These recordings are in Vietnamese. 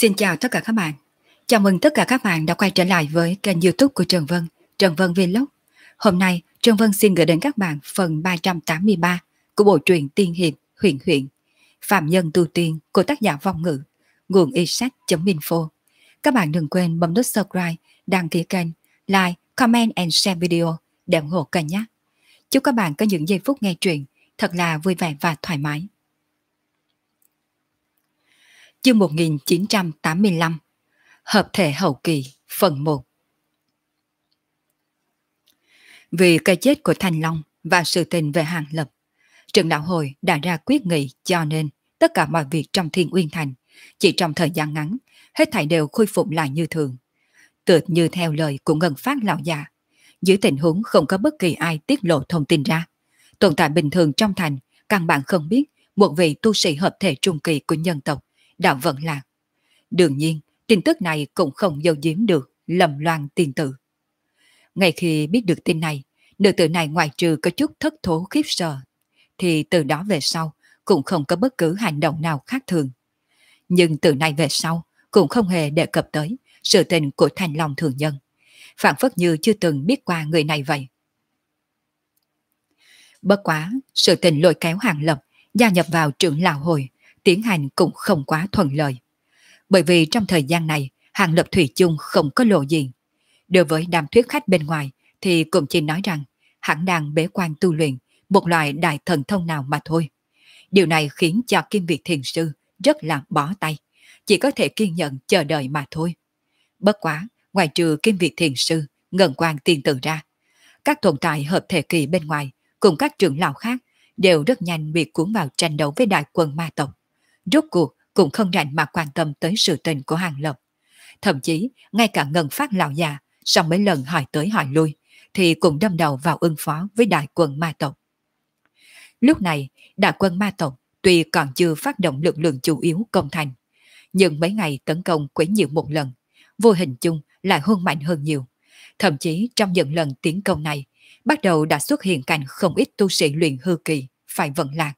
Xin chào tất cả các bạn. Chào mừng tất cả các bạn đã quay trở lại với kênh YouTube của Trần Vân Vlog. Hôm nay, Trần Vân xin gửi đến các bạn phần 383 của bộ truyện tiên hiệp Huyền Huyền, Phạm Nhân Tu Tiên của tác giả Vong Ngữ, nguồn iSsách.info. Các bạn đừng quên bấm nút subscribe, đăng ký kênh, like, comment and share video để ủng hộ kênh nhé. Chúc các bạn có những giây phút nghe truyện thật là vui vẻ và thoải mái. Chương 1985, Hợp thể hậu kỳ, phần 1. Vì cái chết của Thanh Long và sự tình về Hàng Lập, trưởng lão hội đã ra quyết nghị, cho nên tất cả mọi việc trong Thiên Uyên Thành chỉ trong thời gian ngắn hết thảy đều khôi phục lại như thường. Tựa như theo lời của Ngân Phát lão già, dưới tình huống không có bất kỳ ai tiết lộ thông tin ra, tồn tại bình thường trong thành căn bản không biết một vị tu sĩ hợp thể trung kỳ của nhân tộc đã vận lạc. Đương nhiên, tin tức này cũng không giấu giếm được Lâm Loan tiên tử. Ngay khi biết được tin này, nữ tử này ngoại trừ có chút thất thố khiếp sợ, thì từ đó về sau cũng không có bất cứ hành động nào khác thường. Nhưng từ nay về sau cũng không hề đề cập tới sự tình của Thanh Long thường nhân, phảng phất như chưa từng biết qua người này vậy. Bất quá, sự tình lôi kéo Hàng Lập gia nhập vào trưởng lão hội tiến hành cũng không quá thuận lợi. Bởi vì trong thời gian này, Hàng Lập thủy chung không có lộ diện. Đối với đám thuyết khách bên ngoài thì cũng chỉ nói rằng hắn đang bế quan tu luyện một loại đại thần thông nào mà thôi. Điều này khiến cho Kim Việt Thiền Sư rất là bó tay, chỉ có thể kiên nhẫn chờ đợi mà thôi. Bất quá, ngoài trừ Kim Việt Thiền Sư, Ngân Quang tiên tử ra, các tồn tại hợp thể kỳ bên ngoài cùng các trưởng lão khác đều rất nhanh bị cuốn vào tranh đấu với đại quân ma tộc. Rốt cuộc cũng không rảnh mà quan tâm tới sự tình của Hàng Lập. Thậm chí, ngay cả Ngân Phát lão già, sau mấy lần hỏi tới hỏi lui, thì cũng đâm đầu vào ứng phó với đại quân ma tộc. Lúc này, đại quân ma tộc tuy còn chưa phát động lực lượng chủ yếu công thành, nhưng mấy ngày tấn công quấy nhiễu một lần, vô hình chung lại hung mạnh hơn nhiều. Thậm chí trong những lần tiến công này, bắt đầu đã xuất hiện cảnh không ít tu sĩ luyện hư kỳ phải vận lạc.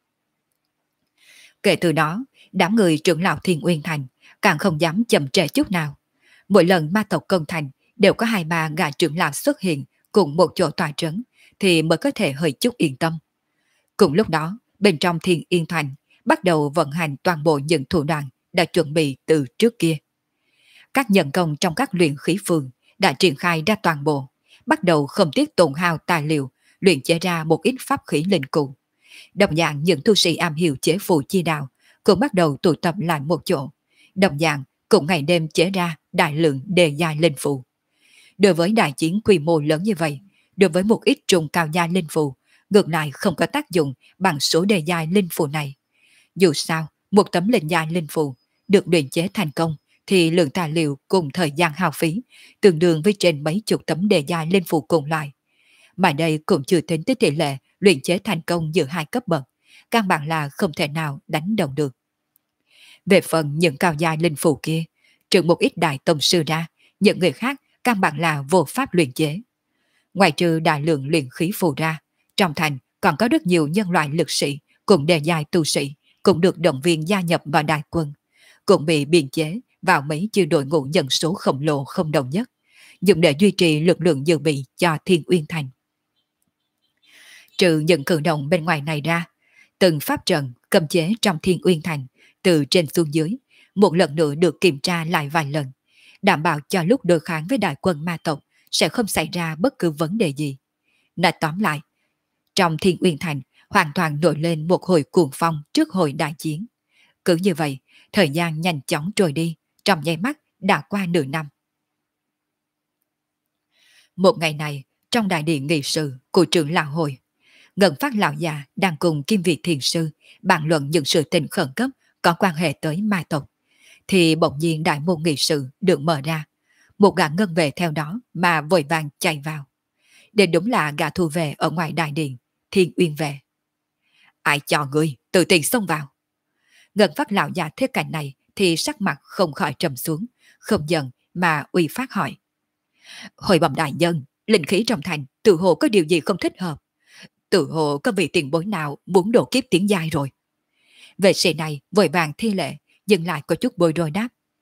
Kể từ đó, đám người trưởng lão Thiên Uyên Thành càng không dám chậm trễ chút nào. Mỗi lần ma tộc công thành đều có 2-3 gã trưởng lão xuất hiện cùng một chỗ tòa trấn thì mới có thể hơi chút yên tâm. Cùng lúc đó, bên trong Thiên Yên Thành bắt đầu vận hành toàn bộ những thủ đoạn đã chuẩn bị từ trước kia. Các nhân công trong các luyện khí phường đã triển khai ra toàn bộ, bắt đầu không tiếc tổn hao tài liệu, luyện chế ra một ít pháp khí linh cụ. Đồng dạng những tu sĩ am hiểu chế phù chi đạo cũng bắt đầu tụ tập lại một chỗ. Đồng dạng cũng ngày đêm chế ra đại lượng đề giai linh phù. Đối với đại chiến quy mô lớn như vậy, đối với một ít trùng cao giai linh phù, ngược lại không có tác dụng bằng số đề giai linh phù này. Dù sao, một tấm linh giai linh phù được luyện chế thành công thì lượng tài liệu cùng thời gian hao phí tương đương với trên mấy chục tấm đề giai linh phù cùng loại. Mà đây cũng chưa tính tới tỷ lệ luyện chế thành công giữa hai cấp bậc, căn bản là không thể nào đánh đồng được. Về phần những cao giai linh phù kia, trừ một ít đại tông sư ra, những người khác căn bản là vô pháp luyện chế. Ngoài trừ đại lượng luyện khí phù ra, trong thành còn có rất nhiều nhân loại lực sĩ cùng đề giai tu sĩ cũng được động viên gia nhập vào đại quân, cũng bị biên chế vào mấy chi đội ngũ nhân số khổng lồ không đồng nhất, dùng để duy trì lực lượng dự bị cho Thiên Uyên Thành. Trừ những cử động bên ngoài này ra, từng pháp trận cấm chế trong Thiên Uyên Thành từ trên xuống dưới một lần nữa được kiểm tra lại vài lần, đảm bảo cho lúc đối kháng với đại quân ma tộc sẽ không xảy ra bất cứ vấn đề gì. Nói tóm lại, trong Thiên Uyên Thành hoàn toàn nổi lên một hồi cuồng phong trước hồi đại chiến. Cứ như vậy, thời gian nhanh chóng trôi đi, trong nháy mắt đã qua nửa năm. Một ngày này, trong đại điện nghị sự của trưởng lão hội, Ngân Phát lão già đang cùng Kim Việt Thiền Sư bàn luận những sự tình khẩn cấp có quan hệ tới ma tộc, thì bỗng nhiên đại môn nghị sự được mở ra. Một gã ngân vệ theo đó mà vội vàng chạy vào. Để đúng là gã thu về ở ngoài đại điện, Thiên Uyên về. Ai cho người tự tiện xông vào? Ngân Phát lão già thấy cảnh này thì sắc mặt không khỏi trầm xuống, không giận mà uy phát hỏi. Hồi bẩm đại nhân, linh khí trong thành tự hồ có điều gì không thích hợp. Tự hồ có vị tiền bối nào muốn độ kiếp tiến giai rồi. Vệ sĩ này vội vàng thi lễ, nhưng lại có chút bối rối đáp.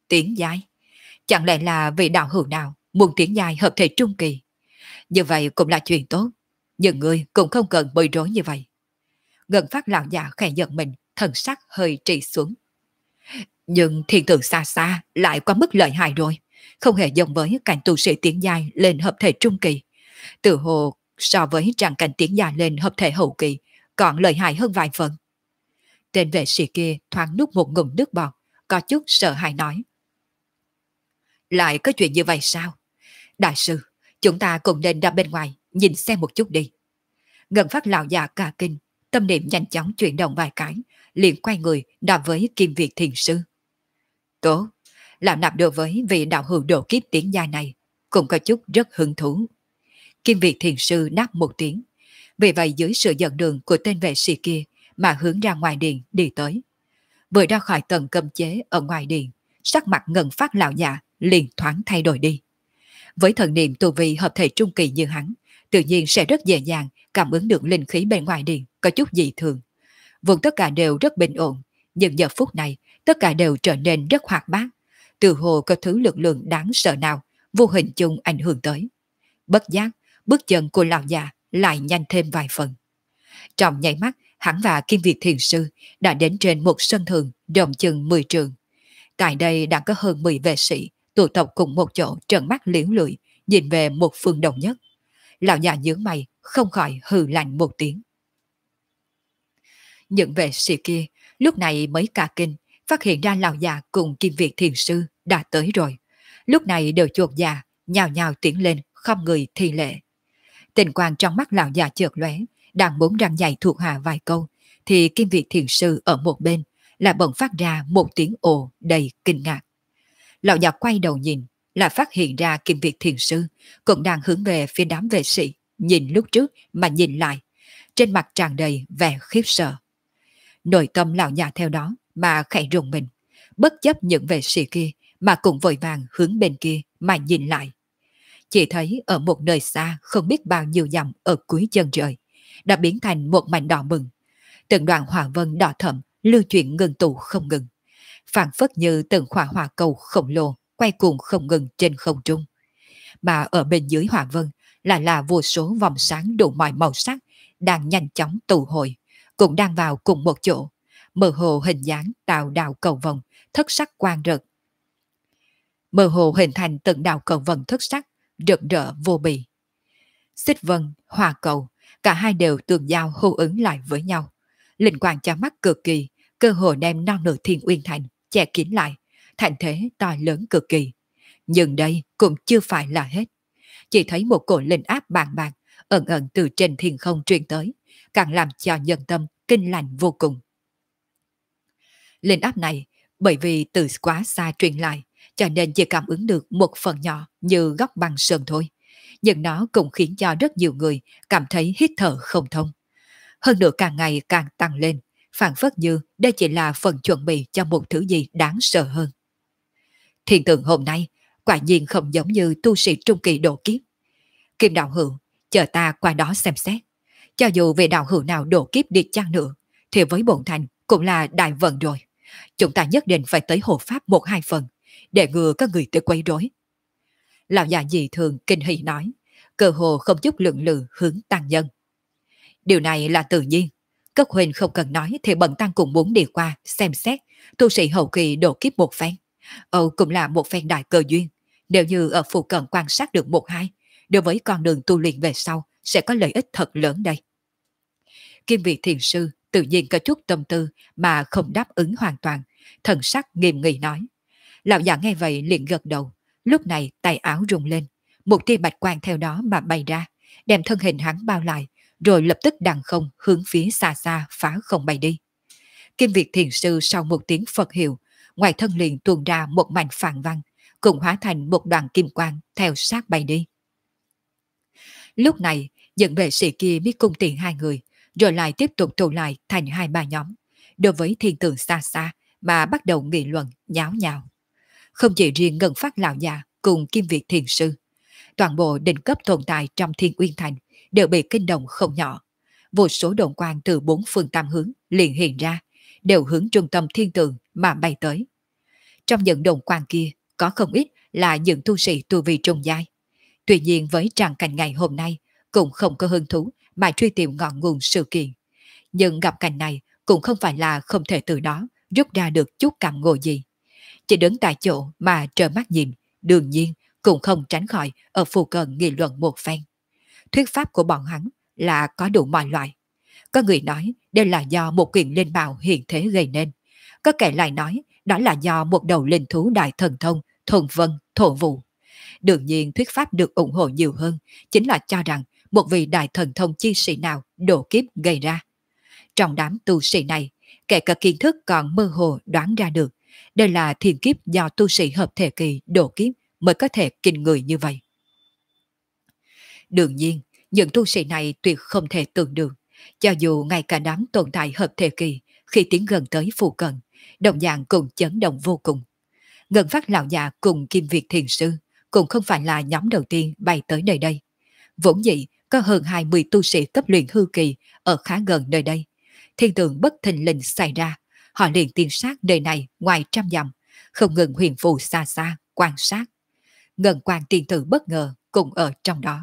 Tiến giai? Chẳng lẽ là vị đạo hữu nào muốn tiến giai hợp thể trung kỳ? Như vậy cũng là chuyện tốt, nhưng người cũng không cần bối rối như vậy. Ngân phát lão già khẽ giận mình, thần sắc hơi trì xuống. Nhưng thiên tượng xa xa lại quá mức lợi hại rồi, không hề giống với cảnh tu sĩ tiến giai lên hợp thể trung kỳ. Từ hồ so với trạng cảnh tiến giai lên hợp thể hậu kỳ còn lợi hại hơn vài phần. Tên vệ sĩ kia thoáng nuốt một ngụm nước bọt, có chút sợ hãi nói. Lại có chuyện như vậy sao? Đại sư, chúng ta cùng nên ra bên ngoài nhìn xem một chút đi. Ngân phát lão già cả kinh, tâm niệm nhanh chóng chuyển động vài cái, liền quay người nói với Kim Việt Thiền Sư. Tốt, làm nạp đối với vị đạo hữu độ kiếp tiến gia này, cũng có chút rất hứng thú. Kim Việt Thiền Sư đáp một tiếng, vì vậy dưới sự dẫn đường của tên vệ sĩ kia mà hướng ra ngoài điện đi tới. Vừa ra khỏi tầng cấm chế ở ngoài điện, sắc mặt Ngân phát lão già liền thoáng thay đổi đi. Với thần niệm tu vi hợp thể trung kỳ như hắn, tự nhiên sẽ rất dễ dàng cảm ứng được linh khí bên ngoài điện có chút dị thường. Vốn tất cả đều rất bình ổn, nhưng giờ phút này tất cả đều trở nên rất hoạt bát. Từ hồ có thứ lực lượng đáng sợ nào vô hình chung ảnh hưởng tới. Bất giác, bước chân của lão già lại nhanh thêm vài phần. Trong nháy mắt, hắn và Kim Việt Thiền Sư đã đến trên một sân thường rộng chừng 10 trường. Tại đây đã có hơn 10 vệ sĩ tụ tập cùng một chỗ trợn mắt liễu lưỡi nhìn về một phương đồng nhất. Lão già nhướng mày không khỏi hừ lạnh một tiếng. Những vệ sĩ kia lúc này mới cả kinh, phát hiện ra lão già cùng Kim Việt Thiền Sư đã tới rồi. Lúc này đều chuột dạ, nhào nhào tiến lên, không người thi lễ. Tình quang trong mắt lão già chợt lóe, đang muốn răng dạy thuộc hạ vài câu, thì Kim Việt Thiền Sư ở một bên là bỗng phát ra một tiếng ồ đầy kinh ngạc. Lão già quay đầu nhìn, là phát hiện ra Kim Việt Thiền Sư cũng đang hướng về phía đám vệ sĩ, nhìn lúc trước mà nhìn lại, trên mặt tràn đầy vẻ khiếp sợ. Nội tâm lão già theo đó mà khẽ rùng mình, bất chấp những vệ sĩ kia mà cũng vội vàng hướng bên kia mà nhìn lại. Chỉ thấy ở một nơi xa không biết bao nhiêu dặm ở cuối chân trời đã biến thành một mảnh đỏ bừng. Từng đoạn hỏa vân đỏ thẫm lưu chuyển ngừng tụ không ngừng, phảng phất như từng khỏa hỏa cầu khổng lồ quay cuồng không ngừng trên không trung. Mà ở bên dưới hỏa vân là vô số vòng sáng đủ mọi màu sắc đang nhanh chóng tụ hội, cũng đang vào cùng một chỗ, mơ hồ hình dáng tạo đạo cầu vồng thất sắc quang rực. Mơ hồ hình thành từng đạo cầu vồng thất sắc rực rỡ vô bì. Xích vân, hỏa cầu, cả hai đều tương giao hô ứng lại với nhau. Linh quang chói mắt cực kỳ, cơ hồ đem non nửa Thiên Uyên Thành che kín lại, thành thế to lớn cực kỳ. Nhưng đây cũng chưa phải là hết. Chỉ thấy một cổ linh áp bàng bạc ẩn ẩn từ trên thiên không truyền tới, càng làm cho nhân tâm kinh lạnh vô cùng. Linh áp này bởi vì từ quá xa truyền lại, cho nên chỉ cảm ứng được một phần nhỏ như góc băng sơn thôi. Nhưng nó cũng khiến cho rất nhiều người cảm thấy hít thở không thông. Hơn nữa càng ngày càng tăng lên, phản phất như đây chỉ là phần chuẩn bị cho một thứ gì đáng sợ hơn. Thiên tượng hôm nay quả nhiên không giống như tu sĩ trung kỳ độ kiếp. Kim đạo hữu, chờ ta qua đó xem xét. Cho dù về đạo hữu nào độ kiếp đi chăng nữa, thì với bổn thành cũng là đại vận rồi. Chúng ta nhất định phải tới hộ pháp 1-2 phần, để ngừa các người tới quấy rối. Lão già dị thường kinh hỉ nói, cơ hồ không chút lượng lự hướng tăng nhân. Điều này là tự nhiên. Các huynh không cần nói thì bần tăng cũng muốn đi qua xem xét tu sĩ hậu kỳ độ kiếp một phen. Âu cũng là một phen đại cơ duyên. Nếu như ở phụ cận quan sát được 1-2, đối với con đường tu luyện về sau sẽ có lợi ích thật lớn đây. Kim Việt Thiền Sư tự nhiên có chút tâm tư mà không đáp ứng hoàn toàn, thần sắc nghiêm nghị nói. Lão già nghe vậy liền gật đầu, lúc này tay áo rung lên, một tia bạch quang theo đó mà bay ra, đem thân hình hắn bao lại, rồi lập tức đằng không hướng phía xa xa phá không bay đi. Kim Việt Thiền Sư sau một tiếng Phật hiệu, ngoài thân liền tuôn ra một mảnh phản văn, cùng hóa thành một đoàn kim quang theo sát bay đi. Lúc này, những vệ sĩ kia biết cung tiện hai người, rồi lại tiếp tục tụ lại thành 2-3 nhóm, đối với thiên tượng xa xa mà bắt đầu nghị luận nháo nhào. Không chỉ riêng Ngân Phát lão già cùng Kim Việt Thiền Sư, toàn bộ đỉnh cấp tồn tại trong Thiên Uyên Thành đều bị kinh động không nhỏ. Vô số đồn quang từ 4 phương 8 hướng liền hiện ra, đều hướng trung tâm thiên tượng mà bay tới. Trong những đồn quan kia, có không ít là những tu sĩ tu vi trung giai. Tuy nhiên với tràng cảnh ngày hôm nay, cũng không có hứng thú mà truy tìm ngọn nguồn sự kiện. Nhưng gặp cảnh này cũng không phải là không thể từ đó rút ra được chút cảm ngộ gì. Chỉ đứng tại chỗ mà trợn mắt nhìn, đương nhiên cũng không tránh khỏi ở phù cận nghị luận một phen. Thuyết pháp của bọn hắn là có đủ mọi loại. Có người nói đây là do một quyền linh bào hiện thế gây nên. Có kẻ lại nói đó là do một đầu linh thú đại thần thông, thuần vân, thổ vụ. Đương nhiên thuyết pháp được ủng hộ nhiều hơn chính là cho rằng một vị đại thần thông chi sĩ nào độ kiếp gây ra. Trong đám tu sĩ này, kẻ có kiến thức còn mơ hồ đoán ra được đây là thiên kiếp do tu sĩ hợp thể kỳ độ kiếp mới có thể kinh người như vậy. Đương nhiên, những tu sĩ này tuyệt không thể tưởng được, cho dù ngay cả đám tồn tại hợp thể kỳ khi tiến gần tới phù cận, đồng dạng cũng chấn động vô cùng. Ngân Phát lão già cùng Kim Việt Thiền Sư cũng không phải là nhóm đầu tiên bay tới nơi đây. Vốn dĩ có hơn 20 tu sĩ cấp luyện hư kỳ ở khá gần nơi đây. Thiên tượng bất thình lình xảy ra, họ liền tiên sát nơi này ngoài trăm dặm, không ngừng huyền phù xa xa, quan sát. Ngân Quan tiên tử bất ngờ cũng ở trong đó.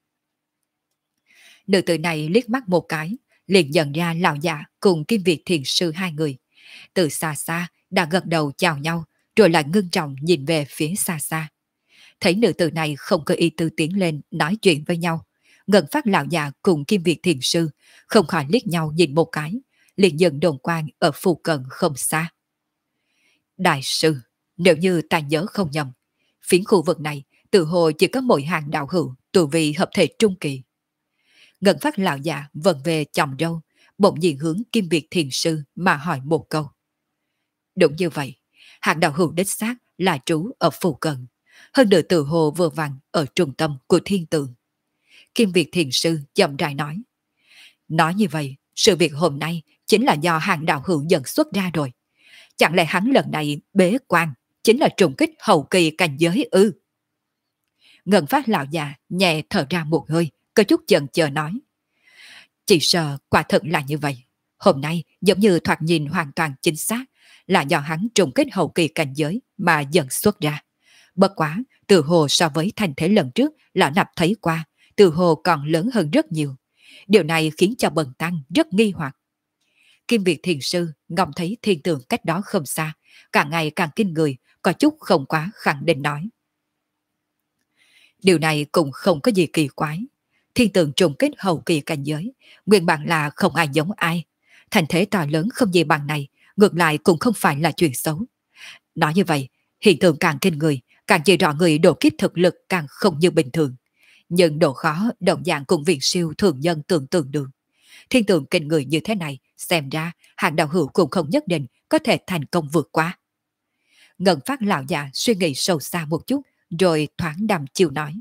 Nữ tử này liếc mắt một cái, liền nhận ra lão già cùng Kim Việt Thiền Sư hai người. Từ xa xa đã gật đầu chào nhau, rồi lại ngưng trọng nhìn về phía xa xa. Thấy nữ tử này không có ý tư tiến lên nói chuyện với nhau, Ngân Phát lão già cùng Kim Việt Thiền Sư không khỏi liếc nhau nhìn một cái, liền dần đồn quan ở phù cận không xa. Đại sư, nếu như ta nhớ không nhầm, phiến khu vực này tự hồ chỉ có mỗi hàng đạo hữu tu vi hợp thể trung kỳ. Ngân Phát lão già vần về chồng râu, bỗng nhiên hướng Kim Việt Thiền Sư mà hỏi một câu. Đúng như vậy, hàng đạo hữu đích xác là trú ở phù cận, hơn nữa tự hồ vừa vặn ở trung tâm của thiên tượng. Kim Việt Thiền Sư chậm rãi nói. Nói như vậy, sự việc hôm nay chính là do hàng đạo hữu dẫn xuất ra rồi. Chẳng lẽ hắn lần này bế quan chính là trùng kích hậu kỳ cảnh giới ư? Ngân Phát lão già nhẹ thở ra một hơi, có chút chần chờ nói. Chỉ sợ quả thật là như vậy. Hôm nay giống như thoạt nhìn hoàn toàn chính xác là do hắn trùng kích hậu kỳ cảnh giới mà dẫn xuất ra. Bất quá, từ hồ so với thành thế lần trước lão nạp thấy qua, từ hồ còn lớn hơn rất nhiều. Điều này khiến cho bần tăng rất nghi hoặc. Kim Việt Thiền Sư ngóng thấy thiên tượng cách đó không xa, càng ngày càng kinh người, có chút không quá khẳng định nói. Điều này cũng không có gì kỳ quái. Thiên tượng trùng kích hậu kỳ cảnh giới, nguyên bản là không ai giống ai. Thành thế to lớn không gì bằng này, ngược lại cũng không phải là chuyện xấu. Nói như vậy, hiện tượng càng kinh người, càng chỉ rõ người độ kiếp thực lực càng không như bình thường. Nhưng độ khó đồng dạng cùng viện siêu thường nhân tưởng tượng được. Thiên tượng kinh người như thế này, xem ra hàng đạo hữu cũng không nhất định có thể thành công vượt qua. Ngân Phát lão già suy nghĩ sâu xa một chút, rồi thoáng đàm chiều nói.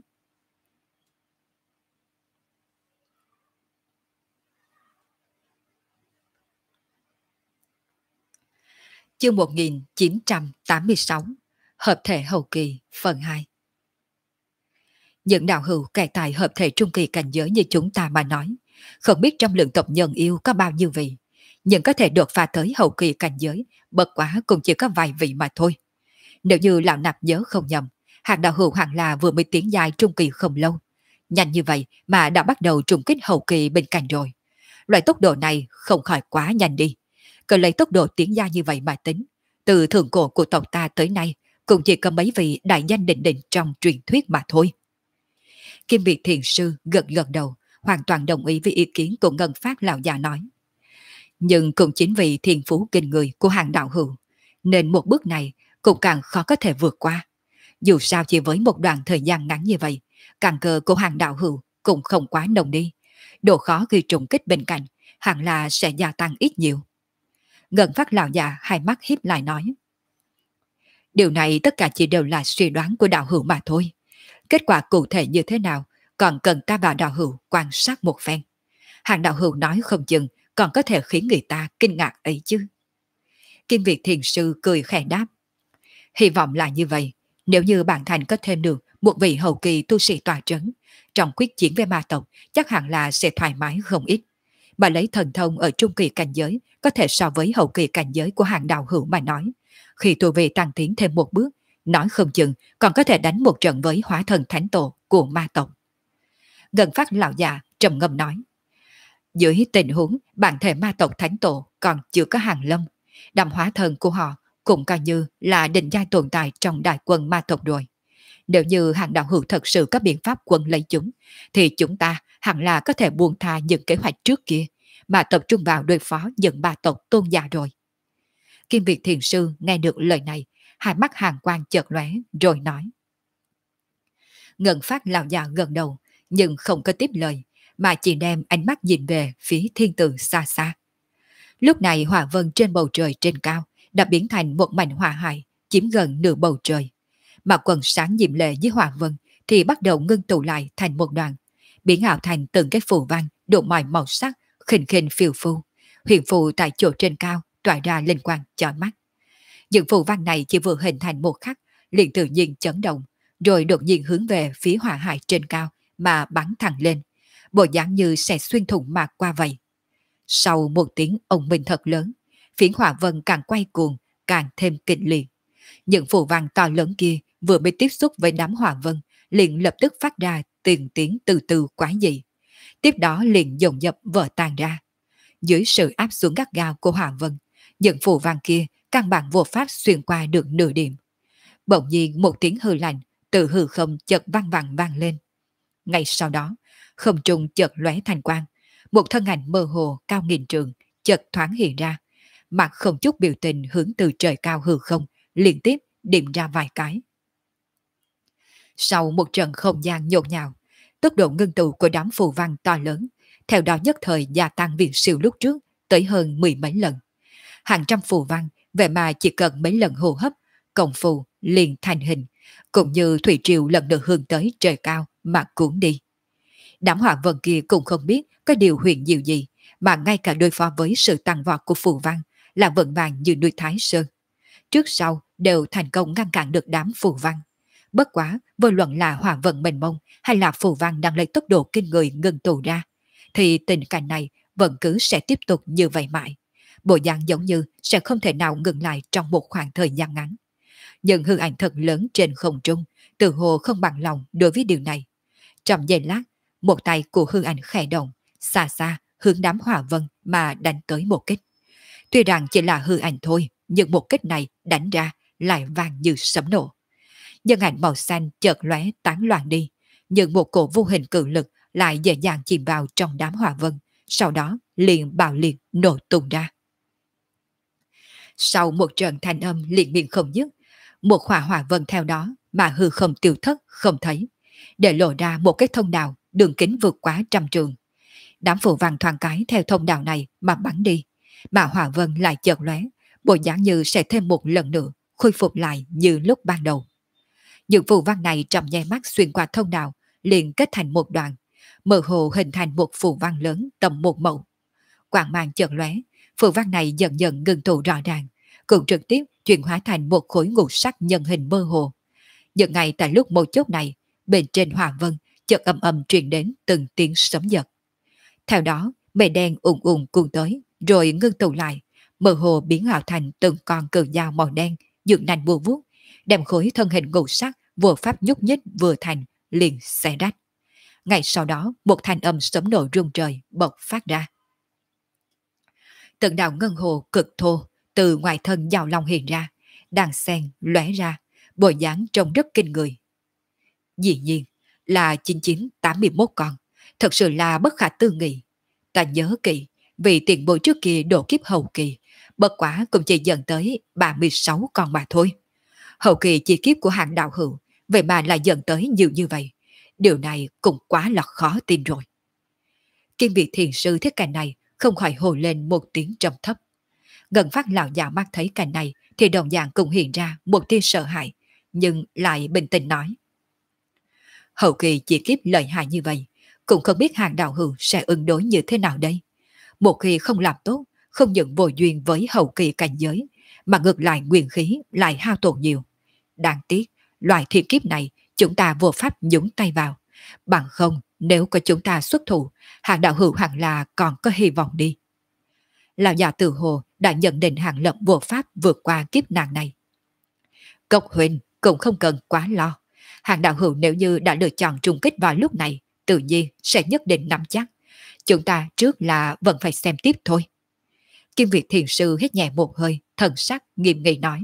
Chương 1986, Hợp thể hậu kỳ, phần 2. Những đạo hữu kẻ tài hợp thể trung kỳ cảnh giới như chúng ta mà nói, không biết trong lượng tộc nhân yêu có bao nhiêu vị, nhưng có thể đột phá tới hậu kỳ cảnh giới, bất quá cũng chỉ có vài vị mà thôi. Nếu như lão nạp nhớ không nhầm, hạng đạo hữu hẳn là vừa mới tiến giai trung kỳ không lâu. Nhanh như vậy mà đã bắt đầu trùng kích hậu kỳ bên cạnh rồi. Loại tốc độ này không khỏi quá nhanh đi. Cứ lấy tốc độ tiến giai như vậy mà tính, từ thượng cổ của tộc ta tới nay cũng chỉ có mấy vị đại danh đỉnh đỉnh trong truyền thuyết mà thôi. Kim Việt Thiền Sư gật gật đầu, hoàn toàn đồng ý với ý kiến của Ngân Phát lão già nói. Nhưng cũng chính vì thiên phú kinh người của hàng đạo hữu, nên một bước này cũng càng khó có thể vượt qua. Dù sao chỉ với một đoạn thời gian ngắn như vậy, càng cơ của hàng đạo hữu cũng không quá nồng đi. Độ khó khi trùng kích bên cạnh hẳn là sẽ gia tăng ít nhiều. Ngân Phát lão già hai mắt híp lại nói. Điều này tất cả chỉ đều là suy đoán của đạo hữu mà thôi. Kết quả cụ thể như thế nào còn cần ta và đạo hữu quan sát một phen. Hàng đạo hữu nói không chừng còn có thể khiến người ta kinh ngạc ấy chứ. Kim Việt Thiền Sư cười khẽ đáp. Hy vọng là như vậy. Nếu như bản thành có thêm được một vị hậu kỳ tu sĩ tòa trấn, trong quyết chiến với ma tộc chắc hẳn là sẽ thoải mái không ít. Mà lấy thần thông ở trung kỳ cảnh giới có thể so với hậu kỳ cảnh giới của hàng đạo hữu mà nói, Khi tu vi tăng tiến thêm một bước, nói không chừng còn có thể đánh một trận với hóa thần thánh tổ của ma tộc. Ngân Phát lão già trầm ngâm nói, dưới tình huống bản thể ma tộc thánh tổ còn chưa có hàng lâm, đầm hóa thần của họ cũng coi như là định giai tồn tại trong đại quân ma tộc rồi. Nếu như hàng đạo hữu thật sự có biện pháp quân lấy chúng, thì chúng ta hẳn là có thể buông tha những kế hoạch trước kia, mà tập trung vào đối phó những ma tộc tôn giả rồi. Kim Việt Thiền Sư nghe được lời này, hai mắt hàn quang chợt lóe rồi nói. Ngân Phát lão già gần đầu, nhưng không có tiếp lời, mà chỉ đem ánh mắt nhìn về phía thiên tường xa xa. Lúc này hỏa vân trên bầu trời trên cao đã biến thành một mảnh hỏa hải, chiếm gần nửa bầu trời. Mà quần sáng diệm lệ với hỏa vân thì bắt đầu ngưng tụ lại thành một đoàn, biến ảo thành từng cái phù văn độ mọi màu sắc, khinh khinh phiêu phù. Huyền phù tại chỗ trên cao tỏa ra linh quang chói mắt. Những phù văn này chỉ vừa hình thành một khắc, liền tự nhiên chấn động, rồi đột nhiên hướng về phía hỏa hải trên cao mà bắn thẳng lên, bộ dáng như sẽ xuyên thủng mạc qua vậy. Sau một tiếng ông minh thật lớn, phiến hỏa vân càng quay cuồng, càng thêm kịch liệt. Những phù văn to lớn kia vừa mới tiếp xúc với đám hỏa vân, liền lập tức phát ra từng tiếng từ từ quái dị. Tiếp đó liền dồn dập vỡ tan ra. Dưới sự áp xuống gắt gao của hỏa vân, những phù văn kia căn bản vô pháp xuyên qua được nửa điểm. Bỗng nhiên một tiếng hư lạnh từ hư không chợt vang vang vang lên. Ngay sau đó, không trung chợt lóe thành quang, một thân ảnh mơ hồ cao nghìn trượng chợt thoáng hiện ra, mặt không chút biểu tình hướng từ trời cao hư không liên tiếp điểm ra vài cái. Sau một trận không gian nhộn nhạo, tốc độ ngưng tụ của đám phù văn to lớn, theo đó nhất thời gia tăng viễn siêu lúc trước tới hơn mười mấy lần. Hàng trăm phù văn, vậy mà chỉ cần mấy lần hô hấp, công phu liền thành hình, cũng như thủy triều lần nữa hướng tới trời cao mà cuốn đi. Đám hỏa vân kia cũng không biết có điều huyền diệu gì, mà ngay cả đối phó với sự tăng vọt của phù văn là vững vàng như núi Thái Sơn. Trước sau đều thành công ngăn cản được đám phù văn. Bất quá, vô luận là hỏa vận mênh mông hay là phù văn đang lấy tốc độ kinh người ngưng tụ ra, thì tình cảnh này vẫn cứ sẽ tiếp tục như vậy mãi. Bộ dạng giống như sẽ không thể nào ngừng lại trong một khoảng thời gian ngắn. Nhưng hư ảnh thật lớn trên không trung, tự hồ không bằng lòng đối với điều này. Trong giây lát, một tay của hư ảnh khẽ động, xa xa hướng đám hỏa vân mà đánh tới một kích. Tuy rằng chỉ là hư ảnh thôi, nhưng một kích này đánh ra lại vang như sấm nổ. Nhân ảnh màu xanh chợt lóe tán loạn đi, nhưng một cổ vô hình cự lực lại dễ dàng chìm vào trong đám hỏa vân, sau đó liền bạo liệt nổ tung ra. Sau một trận thanh âm liên miên không dứt, một hỏa vân theo đó mà hư không tiêu thất không thấy, để lộ ra một cái thông đạo đường kính vượt quá trăm trường. Đám phù văn thoáng cái theo thông đạo này mà bắn đi, mà hỏa vân lại chợt lóe, bộ dáng như sẽ thêm một lần nữa khôi phục lại như lúc ban đầu. Những phù văn này trong nháy mắt xuyên qua thông đạo, liền kết thành một đoạn, mơ hồ hình thành một phù văn lớn tầm một mẫu. Quang mang chợt lóe, phù văn này dần dần ngưng tụ rõ ràng, cũng trực tiếp chuyển hóa thành một khối ngũ sắc nhân hình mơ hồ. Nhưng ngay tại lúc mấu chốt này, bên trên hỏa vân chợt ầm ầm truyền đến từng tiếng sấm giật. Theo đó, mây đen ùn ùn cuồn tới, rồi ngưng tụ lại, mơ hồ biến ảo thành từng con cự dao màu đen, dựng nành bùa vuốt, đem khối thân hình ngũ sắc vừa pháp nhúc nhích vừa thành liền xé rách. Ngay sau đó, một thanh âm sấm nổ rung trời bộc phát ra. Từng đạo ngân hồ cực thô từ ngoài thân dao long hiện ra, đàn sen lóe ra, bộ dáng trông rất kinh người. Dĩ nhiên là 9981 con, thật sự là bất khả tư nghị. Ta nhớ kỹ, vì tiền bối trước kia độ kiếp hậu kỳ, bất quả cũng chỉ dẫn tới 36 con mà thôi. Hậu kỳ chi kiếp của hạng đạo hữu, vậy mà lại dẫn tới nhiều như vậy. Điều này cũng quá là khó tin rồi. Kim Việt Thiền Sư thấy cảnh này không khỏi hồ lên một tiếng trầm thấp. Ngân Phát lão già mắt thấy cảnh này thì đồng dạng cũng hiện ra một tia sợ hãi, nhưng lại bình tĩnh nói. Hậu kỳ chi kiếp lợi hại như vậy, cũng không biết hàng đạo hữu sẽ ứng đối như thế nào đây. Một khi không làm tốt, không những vô duyên với hậu kỳ cảnh giới, mà ngược lại nguyên khí lại hao tổn nhiều. Đáng tiếc, loại thiên kiếp này chúng ta vô pháp nhúng tay vào. Bằng không, nếu có chúng ta xuất thủ, hàng đạo hữu hẳn là còn có hy vọng đi. lão già tự hồ đã nhận định Hàng Lập vô pháp vượt qua kiếp nạn này. Cốc huynh cũng không cần quá lo. Hàng đạo hữu nếu như đã lựa chọn trùng kích vào lúc này, tự nhiên sẽ nhất định nắm chắc. Chúng ta trước là vẫn phải xem tiếp thôi. Kim Việt thiền sư hít nhẹ một hơi, thần sắc nghiêm nghị nói.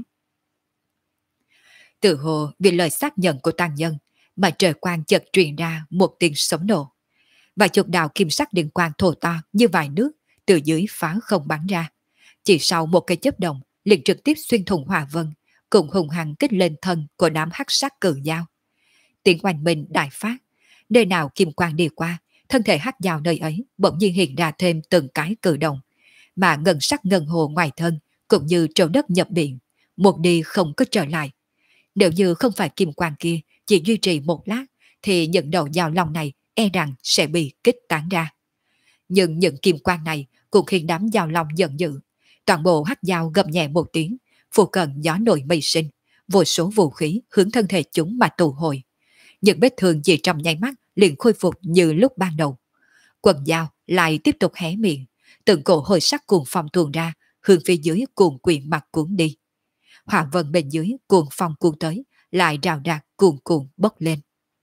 Tự hồ vì lời xác nhận của tăng nhân mà trời quang chợt truyền ra một tiếng sấm nổ. Vài chục đạo kim sắc điện quang thô to như vài nước từ dưới phá không bắn ra. Chỉ sau một cái chớp động liền trực tiếp xuyên thủng hỏa vân, cùng hùng hăng kích lên thân của đám hắc sắc cự dao. Tiếng oanh minh đại phát, nơi nào kim quang đi qua, thân thể hắc dao nơi ấy bỗng nhiên hiện ra thêm từng cái cử động, mà ngân sắc ngân hồ ngoài thân cũng như trâu đất nhập biển, một đi không có trở lại. Nếu như không phải kim quang kia chỉ duy trì một lát, thì những đầu dao long này e rằng sẽ bị kích tán ra. Nhưng những kim quang này cũng khiến đám dao long giận dữ. Toàn bộ hắc dao gầm nhẹ một tiếng, phù cận gió nổi mây sinh, vô số vũ khí hướng thân thể chúng mà tụ hồi. Những vết thương chỉ trong nháy mắt liền khôi phục như lúc ban đầu. Quần dao lại tiếp tục hé miệng, từng cổ hồi sắc cuồng phong tuôn ra, hướng phía dưới cuồng quyện mặt cuốn đi. Hỏa vân bên dưới cuồng phong cuốn tới, lại rào rạc cuồng cuồng bốc lên.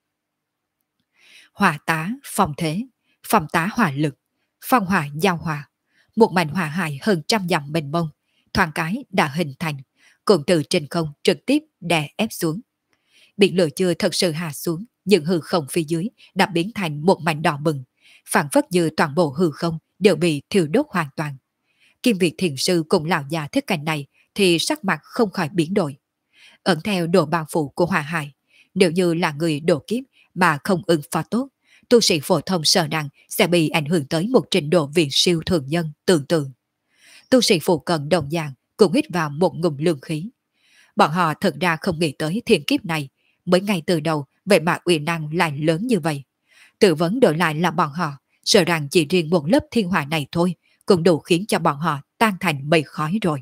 Hỏa tá phong thế, phong tá hỏa lực, phong hỏa giao hỏa, một mảnh hỏa hải hơn trăm dặm mênh mông, thoáng cái đã hình thành, cùng từ trên không trực tiếp đè ép xuống. Biển lửa chưa thật sự hạ xuống, nhưng hư không phía dưới đã biến thành một mảnh đỏ bừng, phản phất như toàn bộ hư không đều bị thiêu đốt hoàn toàn. Kim Việt thiền sư cùng lão già thích cảnh này thì sắc mặt không khỏi biến đổi. Ẩn theo độ bao phủ của hỏa hải, nếu như là người độ kiếp mà không ứng phó tốt, tu sĩ phổ thông sợ rằng sẽ bị ảnh hưởng tới một trình độ viện siêu thường nhân tưởng tượng. Tu sĩ phụ cận đồng dạng cũng hít vào một ngụm lương khí. Bọn họ thật ra không nghĩ tới thiên kiếp này, mới ngay từ đầu vậy mà uy năng lại lớn như vậy. Tự vấn đổi lại là bọn họ, sợ rằng chỉ riêng một lớp thiên hỏa này thôi cũng đủ khiến cho bọn họ tan thành mây khói rồi.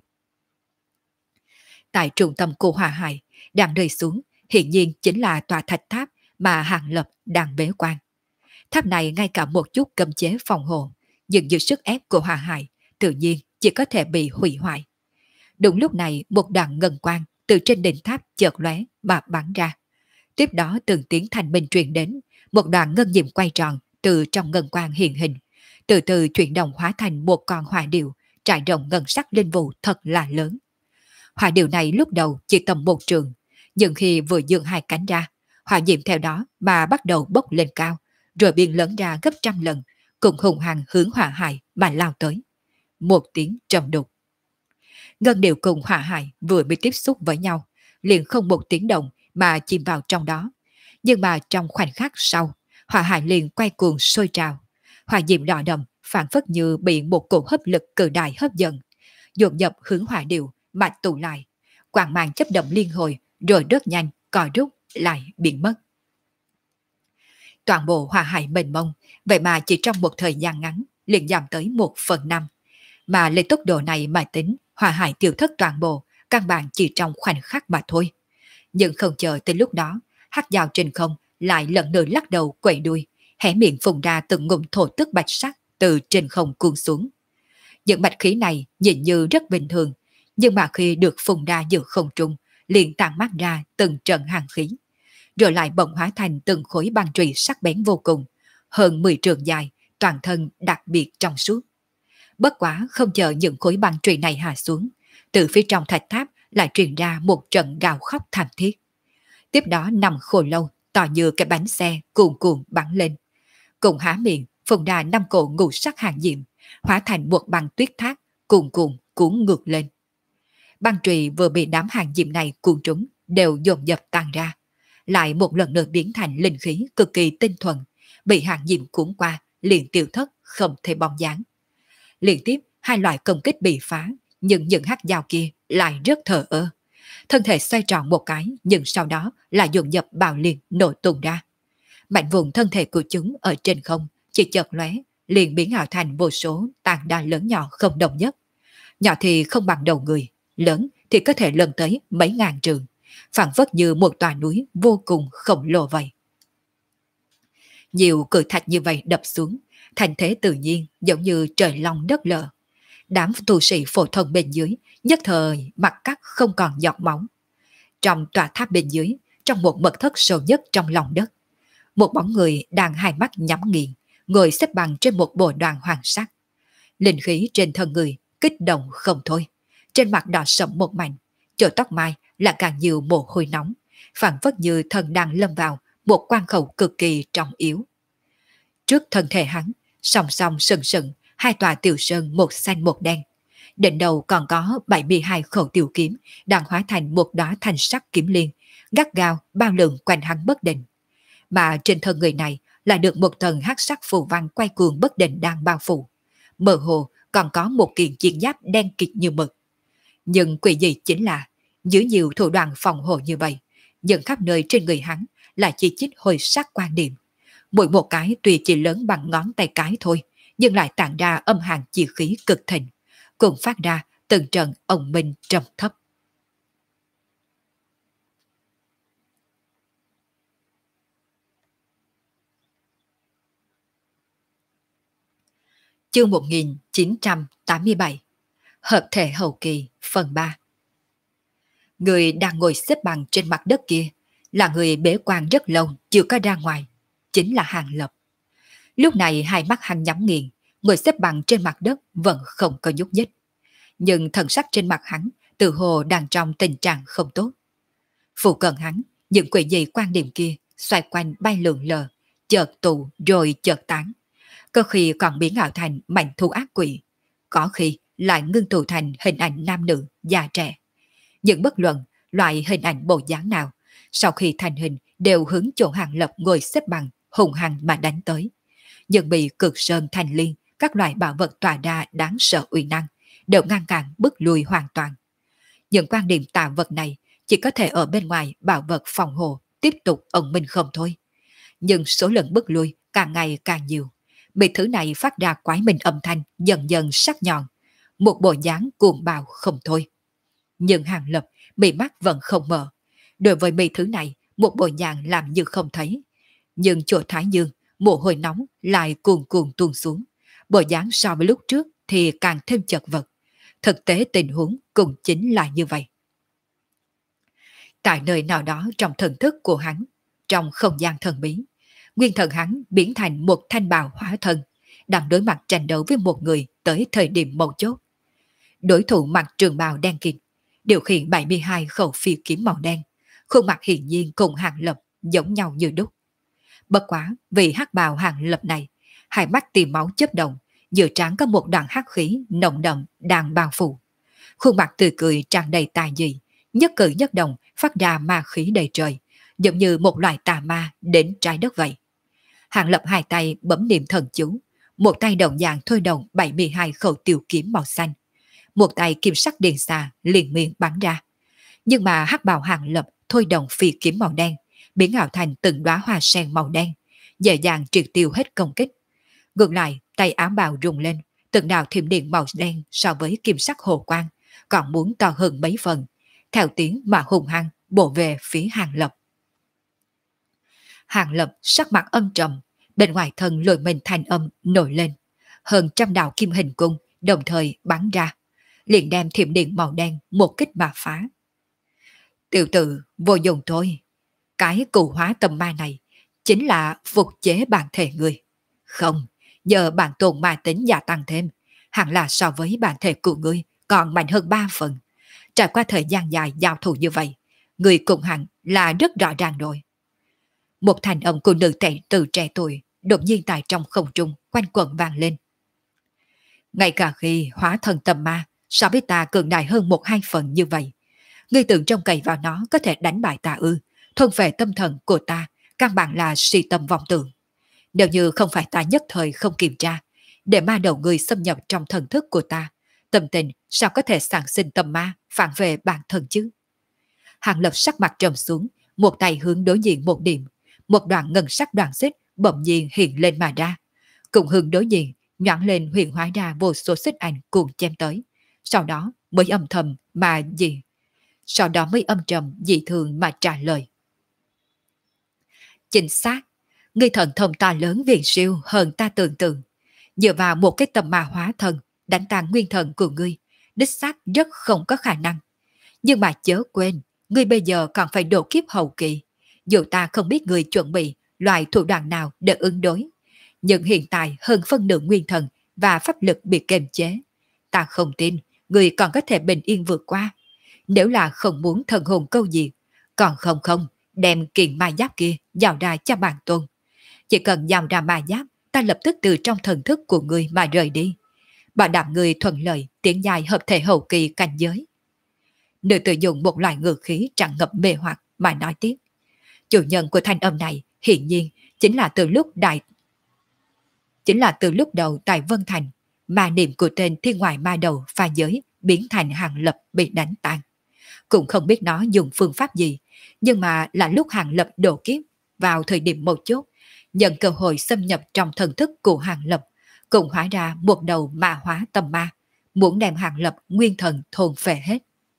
Tại trung tâm của hỏa hải, đang rơi xuống, hiện nhiên chính là tòa thạch tháp mà Hàng Lập đang bế quan. Tháp này ngay cả một chút cấm chế phòng hộ, nhưng dưới sức ép của hỏa hải, tự nhiên chỉ có thể bị hủy hoại. Đúng lúc này, một đoạn ngân quang từ trên đỉnh tháp chợt lóe và bắn ra. Tiếp đó từng tiếng thanh minh truyền đến, một đoạn ngân diệm quay tròn từ trong ngân quang hiện hình, từ từ chuyển động hóa thành một con hỏa điệu trải rộng ngân sắc linh vụ thật là lớn. Hỏa điệu này lúc đầu chỉ tầm một trường, nhưng khi vừa dương hai cánh ra, hỏa diệm theo đó mà bắt đầu bốc lên cao, rồi biến lớn ra gấp trăm lần, cùng hùng hăng hướng hỏa hải mà lao tới. Một tiếng trầm đục. Ngân điệu cùng hỏa hải vừa mới tiếp xúc với nhau, liền không một tiếng động mà chìm vào trong đó. Nhưng mà trong khoảnh khắc sau, hỏa hải liền quay cuồng sôi trào. Hỏa diệm đỏ đậm phản phất như bị một cổ hấp lực cự đại hấp dẫn, dồn dập hướng hỏa điệu mà tụ lại. Quang mang chấp động liên hồi, rồi rất nhanh, cò rút lại biến mất. Toàn bộ hỏa hải mênh mông, vậy mà chỉ trong một thời gian ngắn liền giảm tới 1/5. Mà lấy tốc độ này mà tính, hỏa hải tiêu thất toàn bộ, căn bản chỉ trong khoảnh khắc mà thôi. Nhưng không chờ tới lúc đó, hắc dao trên không lại lần nữa lắc đầu quậy đuôi, hé miệng phun ra từng ngụm thổ tức bạch sắc từ trên không cuốn xuống. Những bạch khí này nhìn như rất bình thường, nhưng mà khi được phun ra giữa không trung, liền tản mát ra từng trận hàn khí, rồi lại bỗng hóa thành từng khối băng trụy sắc bén vô cùng, hơn 10 trượng dài, toàn thân đặc biệt trong suốt. Bất quá không chờ những khối băng trụy này hạ xuống, từ phía trong thạch tháp lại truyền ra một trận gào khóc thảm thiết. Tiếp đó nằm khô lâu to như cái bánh xe cuồn cuộn bắn lên, cùng há miệng phun ra 5 cổ ngũ sắc hàng diệm, hóa thành một băng tuyết thác cuồn cuộn cuốn ngược lên. Băng trụy vừa bị đám hàng diệm này cuốn trúng đều dồn dập tan ra, lại một lần nữa biến thành linh khí cực kỳ tinh thuần, bị hàng diệm cuốn qua liền tiêu thất không thể bóng dáng. Liên tiếp hai loại công kích bị phá, nhưng những hắc dao kia lại rất thờ ơ. Thân thể xoay tròn một cái, nhưng sau đó lại dồn dập bạo liệt nổ tung ra. Mạnh vùng thân thể của chúng ở trên không chỉ chợt lóe, liền biến ảo thành vô số tảng đá lớn nhỏ không đồng nhất. Nhỏ thì không bằng đầu người, lớn thì có thể lên tới mấy ngàn trượng, phảng phất như một tòa núi vô cùng khổng lồ vậy. Nhiều cự thạch như vậy đập xuống, thành thế tự nhiên giống như trời long đất lở. đám tu sĩ phổ thông bên dưới nhất thời mặt cắt không còn giọt máu. Trong tòa tháp bên dưới, trong một mật thất sâu nhất trong lòng đất, một bóng người đang hai mắt nhắm nghiền, ngồi xếp bằng trên một bồ đoàn hoàng sắc. Linh khí trên thân người kích động không thôi, trên mặt đỏ sậm một mảnh, chỗ tóc mai là càng nhiều mồ hôi nóng, phảng phất như thần đang lâm vào một quan khẩu cực kỳ trọng yếu. Trước thân thể hắn, song song sừng sừng hai tòa tiểu sơn một xanh một đen. Đỉnh đầu còn có 72 khẩu tiểu kiếm đang hóa thành một đóa thanh sắc kiếm liên, gắt gao bao lượn quanh hắn bất định. Mà trên thân người này lại được một tầng hắc sắc phù văn quay cuồng bất định đang bao phủ. Mơ hồ còn có một kiện chiến giáp đen kịt như mực. Nhưng quỷ dị chính là, dưới nhiều thủ đoạn phòng hộ như vậy, nhưng khắp nơi trên người hắn là chỉ chít hồi sắc quan điểm. Mỗi một cái tuy chỉ lớn bằng ngón tay cái thôi, nhưng lại tản ra âm hàn chi khí cực thịnh, cùng phát ra từng trận ông minh trầm thấp. Chương 1987, Hợp thể hậu kỳ phần 3. Người đang ngồi xếp bằng trên mặt đất kia là người bế quan rất lâu chưa có ra ngoài, chính là Hàng Lập. Lúc này hai mắt hắn nhắm nghiền, ngồi xếp bằng trên mặt đất vẫn không có nhúc nhích. Nhưng thần sắc trên mặt hắn tự hồ đang trong tình trạng không tốt. Phụ cận hắn, những quỷ dị quan điểm kia xoay quanh bay lượn lờ, chợt tụ rồi chợt tán. Có khi còn biến ảo thành mảnh thú ác quỷ, có khi lại ngưng tụ thành hình ảnh nam nữ, già trẻ. Nhưng bất luận loại hình ảnh bộ dáng nào, sau khi thành hình đều hướng chỗ Hàng Lập ngồi xếp bằng, hùng hăng mà đánh tới. Nhưng bị cực sơn thành liên, các loại bảo vật tỏa ra đáng sợ uy năng, đều ngăn cản bước lui hoàn toàn. Những quan điểm tà vật này chỉ có thể ở bên ngoài bảo vật phòng hộ tiếp tục ẩn mình không thôi. Nhưng số lần bước lui càng ngày càng nhiều. Mấy thứ này phát ra quái minh âm thanh dần dần sắc nhọn, một bộ dáng cuồng bạo không thôi. Nhưng Hàng Lập mí mắt vẫn không mở. Đối với mấy thứ này, một bộ dạng làm như không thấy. Nhưng chỗ thái dương, mồ hôi nóng lại cuồn cuồn tuôn xuống. Bộ dáng so với lúc trước thì càng thêm chật vật. Thực tế tình huống cũng chính là như vậy. Tại nơi nào đó trong thần thức của hắn, trong không gian thần bí, nguyên thần hắn biến thành một thanh bào hóa thân, đang đối mặt tranh đấu với một người tới thời điểm mấu chốt. Đối thủ mặc trường bào đen kịt, điều khiển 72 khẩu phi kiếm màu đen, khuôn mặt hiển nhiên cùng Hàng Lập giống nhau như đúc. Bất quá vì hắc bào Hàng Lập này, hai mắt tìm máu chớp động, giữa trán có một đoàn hắc khí nồng đậm đang bao phủ. Khuôn mặt tươi cười tràn đầy tà dị, nhất cử nhất động phát ra ma khí đầy trời, giống như một loài tà ma đến trái đất vậy. Hàng Lập hai tay bấm niệm thần chú, một tay đồng dạng thôi động 72 khẩu tiểu kiếm màu xanh, một tay kim sắc điện xà liền miệng bắn ra. Nhưng mà hắc bào Hàng Lập thôi động phi kiếm màu đen, biến ảo thành từng đóa hoa sen màu đen, dễ dàng triệt tiêu hết công kích. Ngược lại, tay áo bào rung lên, từng đạo thiểm điện màu đen so với kim sắc hồ quang, còn muốn to hơn mấy phần, theo tiếng mà hùng hăng bổ về phía Hàng Lập. Hàng Lập sắc mặt âm trầm, bên ngoài thân lôi mình thanh âm nổi lên, hơn trăm đạo kim hình cung đồng thời bắn ra, liền đem thiểm điện màu đen một kích mà phá. Tiểu tử vô dụng thôi, cái cụ hóa tâm ma này chính là phục chế bản thể người. Không, nhờ bản tồn ma tính gia tăng thêm, hẳn là so với bản thể của ngươi còn mạnh hơn 3 phần. Trải qua thời gian dài giao thủ như vậy, người cùng hẳn là rất rõ ràng rồi. Một thành âm của nữ từ trẻ tuổi đột nhiên tại trong không trung quanh quẩn vang lên. Ngay cả khi hóa thân tâm ma so với ta cường đại hơn 1-2 phần như vậy, ngươi tưởng trông cậy vào nó có thể đánh bại ta ư? Thôn về tâm thần của ta căn bản là si tâm vọng tưởng. Nếu như không phải ta nhất thời không kiểm tra, để ma đầu người xâm nhập trong thần thức của ta, tâm tình sao có thể sản sinh tâm ma phản về bản thân chứ? Hàng Lập sắc mặt trầm xuống, một tay hướng đối diện một điểm, một đoạn ngân sắc đoạn xích bỗng nhiên hiện lên mà ra, cùng hướng đối diện nhoáng lên huyền hóa ra vô số xích ảnh cuồng chém tới. Sau đó mới âm thầm mà gì? Sau đó mới âm trầm dị thường mà trả lời. Chính xác, ngươi thần thông ta lớn viền siêu hơn ta tưởng tượng. Dựa vào một cái tâm ma hóa thân Đánh tan nguyên thần của ngươi, đích xác rất không có khả năng. Nhưng mà chớ quên, ngươi bây giờ còn phải độ kiếp hậu kỳ. Dù ta không biết ngươi chuẩn bị loại thủ đoạn nào để ứng đối, nhưng hiện tại hơn phân nửa nguyên thần và pháp lực bị kiềm chế. Ta không tin ngươi còn có thể bình yên vượt qua. Nếu là không muốn thần hồn câu diệt, còn không đem kiện ma giáp kia giao ra cho bản tôn. Chỉ cần giao ra ma giáp, ta lập tức từ trong thần thức của ngươi mà rời đi. Bảo đảm người thuận lợi tiến dài hợp thể hậu kỳ cảnh giới. Nữ tử dùng một loại ngữ khí tràn ngập mê hoặc mà nói tiếp. Chủ nhân của thanh âm này hiển nhiên chính là từ lúc đầu tại Vân Thành, mà niệm của tên thiên ngoại ma đầu pha giới biến thành Hàng Lập bị đánh tan. Cũng không biết nó dùng phương pháp gì, nhưng mà là lúc Hàng Lập độ kiếp vào thời điểm một chút, nhận cơ hội xâm nhập trong thần thức của Hàng Lập, cùng hóa ra một đầu ma hóa tâm ma, muốn đem Hàng Lập nguyên thần thôn phệ hết.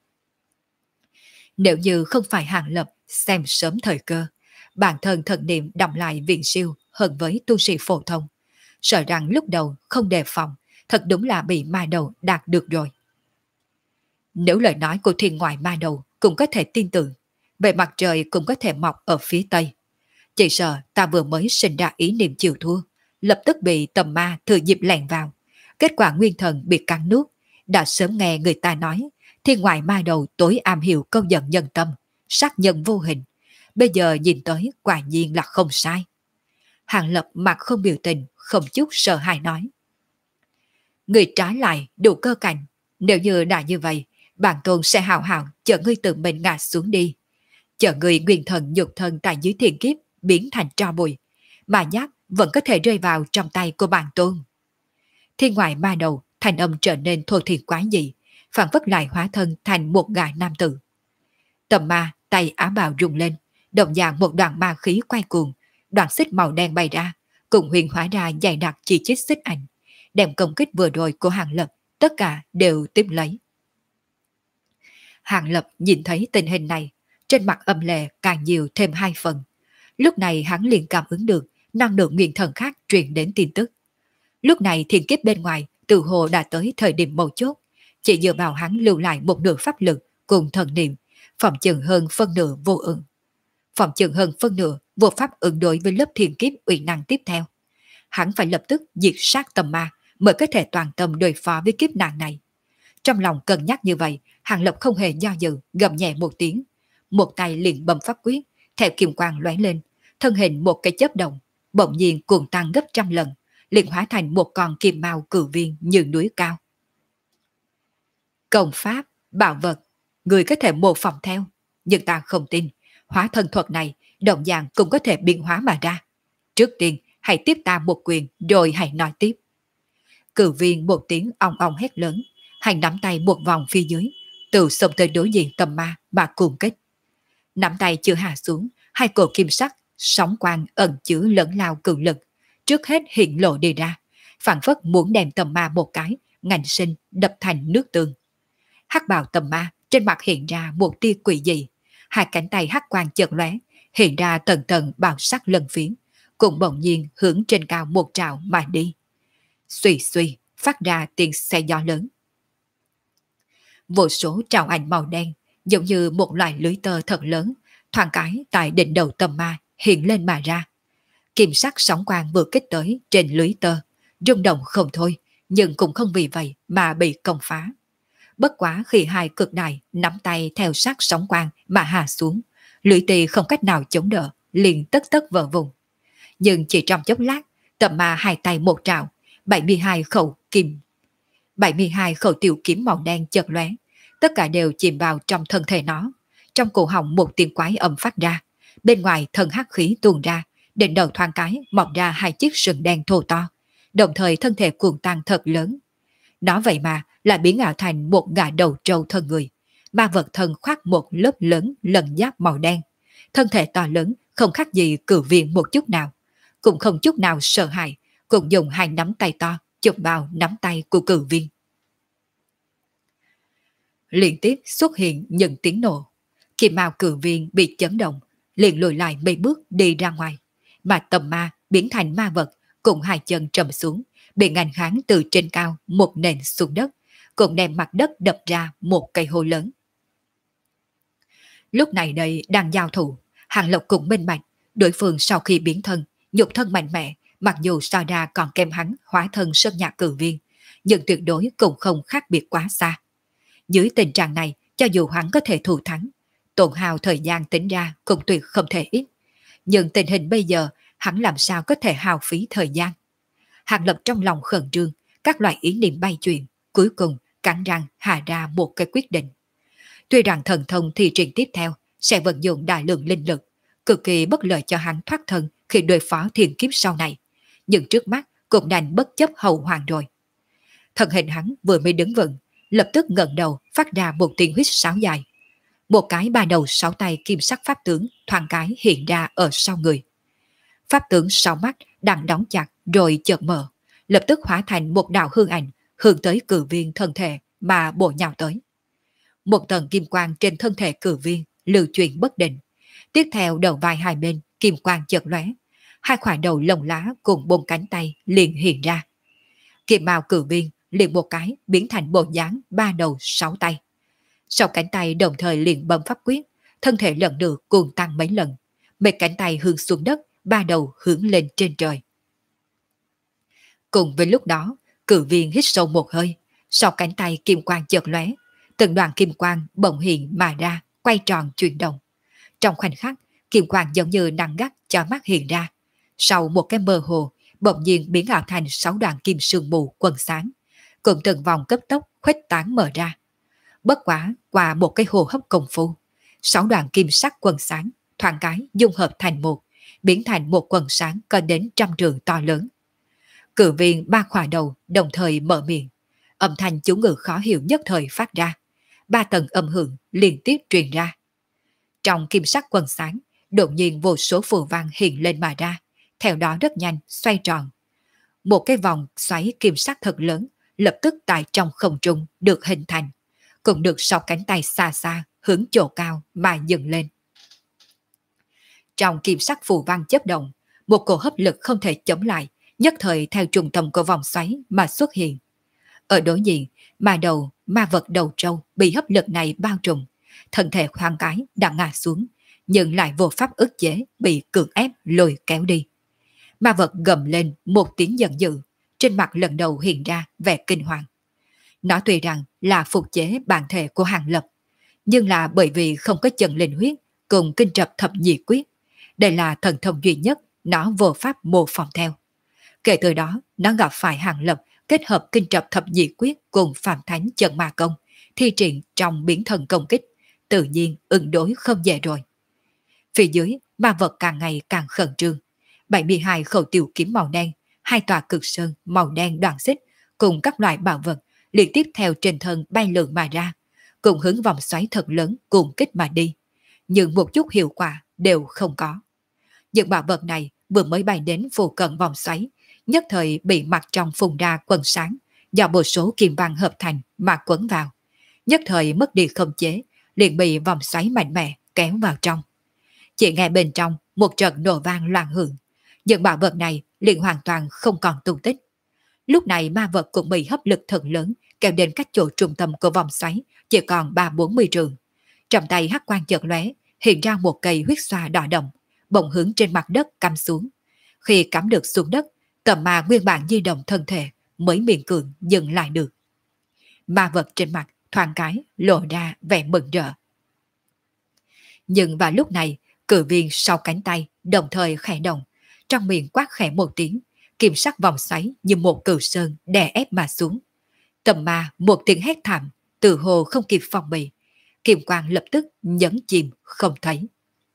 Nếu như không phải Hàng Lập xem sớm thời cơ, bản thân thần niệm động lại viện siêu hơn với tu sĩ phổ thông, sợ rằng lúc đầu không đề phòng, thật đúng là bị ma đầu đạt được rồi. Nếu lời nói của thiên ngoại ma đầu cũng có thể tin tưởng, vậy mặt trời cũng có thể mọc ở phía tây. Chỉ sợ ta vừa mới sinh ra ý niệm chịu thua, lập tức bị tầm ma thừa dịp lẻn vào. Kết quả nguyên thần bị cắn nuốt. Đã sớm nghe người ta nói, thiên ngoại ma đầu tối am hiểu câu giận nhân tâm, sát nhân vô hình. Bây giờ nhìn tới quả nhiên là không sai. Hàng Lập mặt không biểu tình, không chút sợ hãi nói. Người trái lại đủ cơ cảnh. Nếu như đã như vậy, bản tôn sẽ hào hào chờ ngươi tự mình ngã xuống đi. Chờ ngươi nguyên thần nhục thân tại dưới thiên kiếp biến thành tro bụi, mà nhát vẫn có thể rơi vào trong tay của bản tôn. Thiên ngoại ma đầu, thành âm trở nên thô thiển quái dị, phản phất lại hóa thân thành một gã nam tử. Tầm ma tay áo bào rung lên, đồng dạng một đoạn ma khí quay cuồng, đoạn xích màu đen bay ra, cùng huyền hóa ra dày đặc chỉ chít xích ảnh, đem công kích vừa rồi của Hàng Lập tất cả đều tiếp lấy. Hàng Lập nhìn thấy tình hình này, trên mặt âm lệ càng nhiều thêm 2 phần. Lúc này hắn liền cảm ứng được năng lượng nguyên thần khác truyền đến tin tức. Lúc này thiên kiếp bên ngoài từ hồ đã tới thời điểm mấu chốt, chỉ dựa vào hắn lưu lại một nửa pháp lực cùng thần niệm, phòng chừng hơn phân nửa vô ứng. Phòng chừng hơn phân nửa vô pháp ứng đối với lớp thiên kiếp uy năng tiếp theo. Hắn phải lập tức diệt sát tầm ma mới có thể toàn tâm đối phó với kiếp nạn này. Trong lòng cân nhắc như vậy, Hàng Lập không hề do dự, gầm nhẹ một tiếng, một tay liền bấm pháp quyết, theo kim quang lóe lên, thân hình một cái chớp động, bỗng nhiên cuồng tăng gấp trăm lần, liền hóa thành một con kim mao cử viên như núi cao. Công pháp, bảo vật, người có thể mô phỏng theo, nhưng ta không tin, hóa thân thuật này đồng dạng cũng có thể biến hóa mà ra. Trước tiên, hãy tiếp ta một quyền rồi hãy nói tiếp. Cử viên một tiếng ong ong hét lớn, hành nắm tay một vòng phía dưới, từ xông tới đối diện tầm ma mà cuồng kích. Nắm tay chưa hạ xuống, hai cổ kim sắc, sóng quang ẩn chứa lẫn lao cường lực, trước hết hiện lộ đi ra, phản phất muốn đem tầm ma một cái, ngạnh sinh đập thành nước tương. Hắc bào tầm ma trên mặt hiện ra một tia quỷ dị, hai cánh tay hắc quang chợt lóe, hiện ra tầng tầng bào sắc lân phiến, cùng bỗng nhiên hướng trên cao một trào mà đi. Xuy xuy phát ra tiếng xe gió lớn. Vô số trào ảnh màu đen giống như một loại lưới tơ thật lớn, thoáng cái tại đỉnh đầu tầm ma hiện lên mà ra. Kim sắc sóng quang vừa kích tới trên lưới tơ, rung động không thôi, nhưng cũng không vì vậy mà bị công phá. Bất quá khi hai cực đại nắm tay theo sát sóng quang mà hạ xuống, lưỡi tì không cách nào chống đỡ, liền tất tất vỡ vùng. Nhưng chỉ trong chốc lát, tầm ma hai tay một trào, 72 khẩu tiểu kiếm màu đen chợt lóe, tất cả đều chìm vào trong thân thể nó. Trong cổ họng một tiếng quái âm phát ra, bên ngoài thân hắc khí tuôn ra, đỉnh đầu thoáng cái mọc ra hai chiếc sừng đen thô to, đồng thời thân thể cuồng tăng thật lớn. Nó vậy mà lại biến ảo thành một gã đầu trâu thân người, ma vật thân khoác một lớp lớn lân giáp màu đen, thân thể to lớn không khác gì cử viên một chút nào, cũng không chút nào sợ hãi, cũng dùng hai nắm tay to chụp vào nắm tay của cử viên. Liên tiếp xuất hiện những tiếng nổ, kim mao cử viên bị chấn động, liền lùi lại mấy bước đi ra ngoài, mà tầm ma biến thành ma vật, cùng hai chân trầm xuống, bị ngành kháng từ trên cao một nền xuống đất, cùng đem mặt đất đập ra một cây hố lớn. Lúc này đây đang giao thủ, Hàng Lộc cũng minh bạch, đối phương sau khi biến thân, nhục thân mạnh mẽ, mặc dù so ra còn kém hắn hóa thân sơn nhạc cử viên, nhưng tuyệt đối cũng không khác biệt quá xa. Dưới tình trạng này, cho dù hắn có thể thủ thắng, tổn hao thời gian tính ra cũng tuyệt không thể ít. Nhưng tình hình bây giờ, hắn làm sao có thể hao phí thời gian. Hàng Lập trong lòng khẩn trương, các loại ý niệm bay chuyển, cuối cùng cắn răng hạ ra một cái quyết định. Tuy rằng thần thông thi triển tiếp theo sẽ vận dụng đại lượng linh lực, cực kỳ bất lợi cho hắn thoát thân khi đối phó thiên kiếp sau này, nhưng trước mắt cũng đành bất chấp hậu hoàng rồi. Thân hình hắn vừa mới đứng vững, lập tức ngẩng đầu phát ra một tiếng huýt sáo dài. Một cái ba đầu sáu tay kim sắc pháp tướng thoáng cái hiện ra ở sau người. Pháp tướng sáu mắt đang đóng chặt rồi chợt mở, lập tức hóa thành một đạo hương ảnh hướng tới cử viên thân thể mà bổ nhào tới. Một tầng kim quang trên thân thể cử viên lưu chuyển bất định. Tiếp theo đầu vai hai bên kim quang chợt lóe, hai khoảng đầu lông lá cùng bốn cánh tay liền hiện ra. Kim mao cử viên liền một cái biến thành bộ dáng ba đầu sáu tay. Sau cánh tay đồng thời liền bấm pháp quyết, thân thể lần lượt cuồng tăng mấy lần, mấy cánh tay hướng xuống đất, ba đầu hướng lên trên trời. Cùng với lúc đó, cử viên hít sâu một hơi, sau cánh tay kim quang chợt lóe, từng đoàn kim quang bỗng hiện mà ra, quay tròn chuyển động. Trong khoảnh khắc, kim quang giống như nắng gắt cho mắt hiện ra. Sau một cái mơ hồ, bỗng nhiên biến ảo thành 6 đoàn kim sương mù quần sáng, cùng từng vòng cấp tốc khuếch tán mở ra. Bất quá qua một cái hồ hấp công phu, 6 đoàn kim sắc quần sáng thoáng cái dung hợp thành một, biến thành một quần sáng có đến 100 trượng to lớn. Cử viên ba khỏa đầu đồng thời mở miệng, âm thanh chú ngữ khó hiểu nhất thời phát ra, 3 tầng âm hưởng liên tiếp truyền ra. Trong kim sắc quần sáng, đột nhiên vô số phù văn hiện lên mà ra, theo đó rất nhanh xoay tròn. Một cái vòng xoáy kim sắc thật lớn lập tức tại trong không trung được hình thành, cũng được sau cánh tay xa xa hướng chỗ cao mà dừng lên. Trong kim sắc phù văn chớp động, một cổ hấp lực không thể chống lại, nhất thời theo trung tâm của vòng xoáy mà xuất hiện. Ở đối diện, ma vật đầu trâu bị hấp lực này bao trùm, thân thể khoan cái đã ngã xuống, nhưng lại vô pháp ức chế, bị cưỡng ép lôi kéo đi. Ma vật gầm lên một tiếng giận dữ, trên mặt lần đầu hiện ra vẻ kinh hoàng. Nó tuy rằng là phục chế bản thể của Hàng Lập, nhưng là bởi vì không có chân linh huyết cùng kinh trập thập nhị quyết. Đây là thần thông duy nhất nó vô pháp mô phỏng theo. Kể từ đó, nó gặp phải Hàng Lập kết hợp kinh trập thập nhị quyết cùng Phạm Thánh chân ma công, thi triển trong biến thần công kích, tự nhiên ứng đối không dễ rồi. Phía dưới, ma vật càng ngày càng khẩn trương. 72 khẩu tiểu kiếm màu đen, 2 tòa cực sơn màu đen đoạn xích cùng các loại bảo vật liên tiếp theo trên thân bay lượn mà ra, cùng hướng vòng xoáy thật lớn cùng kích mà đi. Nhưng một chút hiệu quả đều không có. Những bảo vật này vừa mới bay đến phụ cận vòng xoáy, nhất thời bị mặt trong phun ra quần sáng, do một số kim văn hợp thành mà quấn vào. Nhất thời mất đi không chế, liền bị vòng xoáy mạnh mẽ kéo vào trong. Chỉ nghe bên trong một trận nổ vang loạn hưởng, những bảo vật này liền hoàn toàn không còn tung tích. Lúc này ma vật cũng bị hấp lực thật lớn kéo đến cách chỗ trung tâm của vòng xoáy chỉ còn 30-40 trường. Trong tay hắc quang chợt lóe, hiện ra một cây huyết xoa đỏ đậm, bỗng hướng trên mặt đất cắm xuống. Khi cắm được xuống đất, tầm ma nguyên bản di động thân thể mới miễn cưỡng dừng lại được. Ma vật trên mặt thoáng cái lộ ra vẻ mừng rỡ. Nhưng vào lúc này, cử viên sau cánh tay đồng thời khẽ động, trong miệng quát khẽ một tiếng, kim sắc vòng xoáy như một cừu sơn đè ép mà xuống. Tầm ma một tiếng hét thảm, từ hồ không kịp phòng bị, kim quang lập tức nhấn chìm không thấy.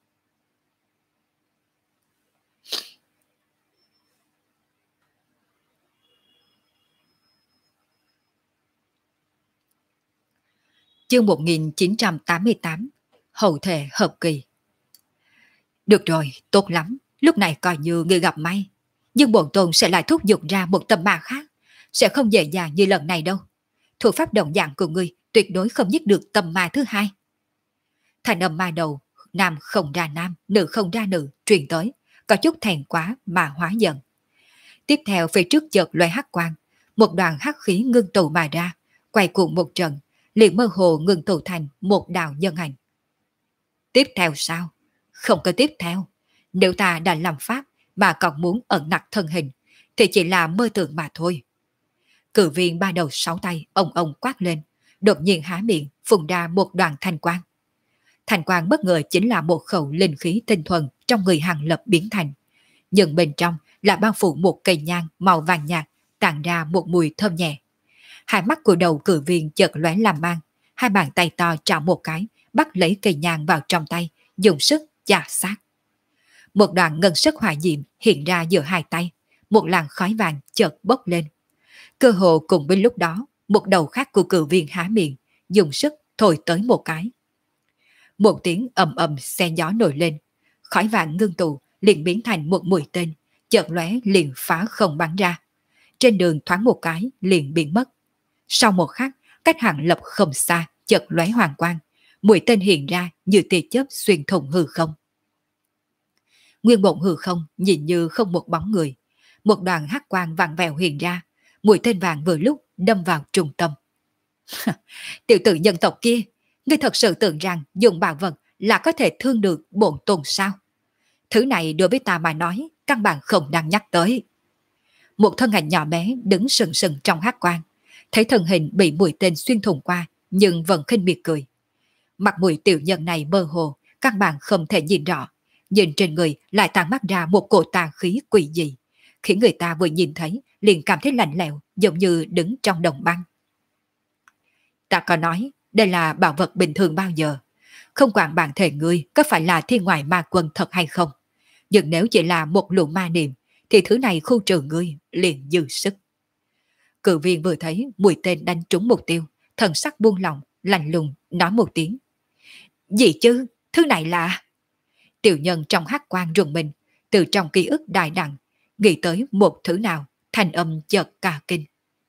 Chương 1988, Hậu thể hợp kỳ. Được rồi, tốt lắm, lúc này coi như người gặp may. Nhưng bổn tôn sẽ lại thúc giục ra một tầm ma khác, sẽ không dễ dàng như lần này đâu. Thủ pháp đồng dạng của ngươi tuyệt đối không giết được tầm ma thứ hai. Thành âm ma đầu, nam không ra nam, nữ không ra nữ, truyền tới, có chút thèn quá mà hóa giận. Tiếp theo phía trước chợt loe hắc quang, một đoàn hắc khí ngưng tụ mà ra, quay cuồng một trận, liền mơ hồ ngưng tụ thành một đạo nhân ảnh. Tiếp theo sao? Không có tiếp theo. Nếu ta đã làm pháp mà còn muốn ẩn nặc thân hình, thì chỉ là mơ tưởng mà thôi. Cử viên ba đầu sáu tay ông quát lên, đột nhiên há miệng phun ra một đoàn thanh quang. Thanh quang bất ngờ chính là một khẩu linh khí tinh thuần trong người Hàng Lập biến thành, nhưng bên trong là bao phủ một cây nhang màu vàng nhạt, tản ra một mùi thơm nhẹ. Hai mắt của đầu cử viên chợt lóe làm mang, hai bàn tay to chạm một cái, bắt lấy cây nhang vào trong tay, dùng sức chà sát. Một đoạn ngân sắc hỏa diệm hiện ra giữa hai tay, một làn khói vàng chợt bốc lên. Cơ hồ cùng bên lúc đó, một đầu khác của cử viên há miệng, dùng sức thổi tới một cái. Một tiếng ầm ầm xe gió nổi lên, khói vàng ngưng tụ liền biến thành một mũi tên, chợt lóe liền phá không bắn ra. Trên đường thoáng một cái liền biến mất. Sau một khắc, cách Hàng Lập không xa, chợt lóe hoàng quang, mũi tên hiện ra như tia chớp xuyên thủng hư không. Nguyên bộn hư không nhìn như không một bóng người, một đoàn hắc quang vàng vèo hiện ra, mũi tên vàng vừa lúc đâm vào trung tâm. Tiểu tử nhân tộc kia, ngươi thật sự tưởng rằng dùng bảo vật là có thể thương được bổn tôn sao? Thứ này đối với ta mà nói, căn bản không đang nhắc tới. Một thân ảnh nhỏ bé đứng sừng sừng trong hắc quang, thấy thân hình bị mũi tên xuyên thủng qua, nhưng vẫn khinh miệt cười. Mặt mũi tiểu nhân này mơ hồ, căn bản không thể nhìn rõ, nhìn trên người lại tản mắt ra một cổ tà khí quỷ dị, khiến người ta vừa nhìn thấy liền cảm thấy lạnh lẽo, giống như đứng trong đồng băng. Ta có nói đây là bảo vật bình thường bao giờ, không quản bản thể ngươi có phải là thiên ngoại ma quân thật hay không, nhưng nếu chỉ là một lũ ma niệm thì thứ này khu trừ ngươi liền dư sức. Cự viên vừa thấy mũi tên đánh trúng mục tiêu, thần sắc buông lỏng, lạnh lùng nói một tiếng. Gì chứ, thứ này là... Tiểu nhân trong hắc quang rùng mình, từ trong ký ức đại đẳng, nghĩ tới một thứ nào, thành âm chợt cả kinh.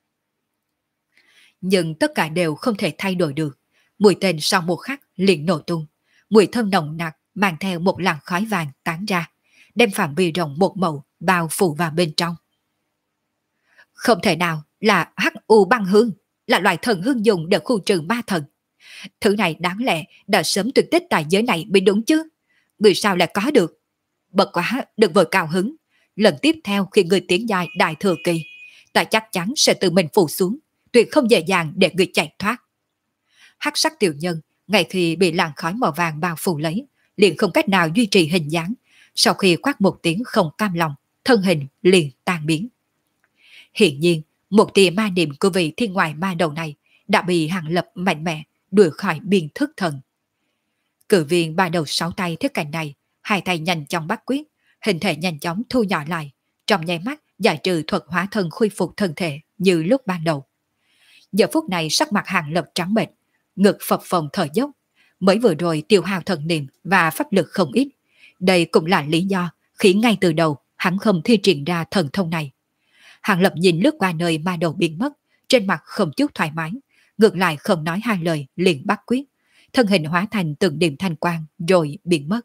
Nhưng tất cả đều không thể thay đổi được. Mũi tên sau một khắc liền nổ tung, mùi thơm nồng nặc mang theo một làn khói vàng tán ra, đem phạm vi rộng một màu bao phủ vào bên trong. Không thể nào là hắc u băng hương, là loại thần hương dùng để khu trừ ma thần. Thứ này đáng lẽ đã sớm tuyệt tích tại giới này mới đúng chứ. Người sao lại có được? Bật quá, đừng vội cao hứng. Lần tiếp theo khi người tiến dài đại thừa kỳ, ta chắc chắn sẽ tự mình phủ xuống, tuyệt không dễ dàng để người chạy thoát. Hắc sắc tiểu nhân, ngay khi bị làn khói màu vàng bao phủ lấy, liền không cách nào duy trì hình dáng. Sau khi quát một tiếng không cam lòng, thân hình liền tan biến. Hiện nhiên, một tia ma niệm của vị thiên ngoại ma đầu này đã bị Hàng Lập mạnh mẽ đuổi khỏi biên thức thần. Cử viên ba đầu sáu tay thiết cảnh này, hai tay nhanh chóng bắt quyết, hình thể nhanh chóng thu nhỏ lại, trong nháy mắt giải trừ thuật hóa thân khôi phục thân thể như lúc ban đầu. Giờ phút này sắc mặt Hàng Lập trắng bệch, ngực phập phồng thở dốc, mới vừa rồi tiêu hao thần niệm và pháp lực không ít. Đây cũng là lý do khiến ngay từ đầu hắn không thi triển ra thần thông này. Hàng Lập nhìn lướt qua nơi ma đầu biến mất, trên mặt không chút thoải mái, ngược lại không nói hai lời liền bắt quyết, thân hình hóa thành từng điểm thanh quang rồi biến mất.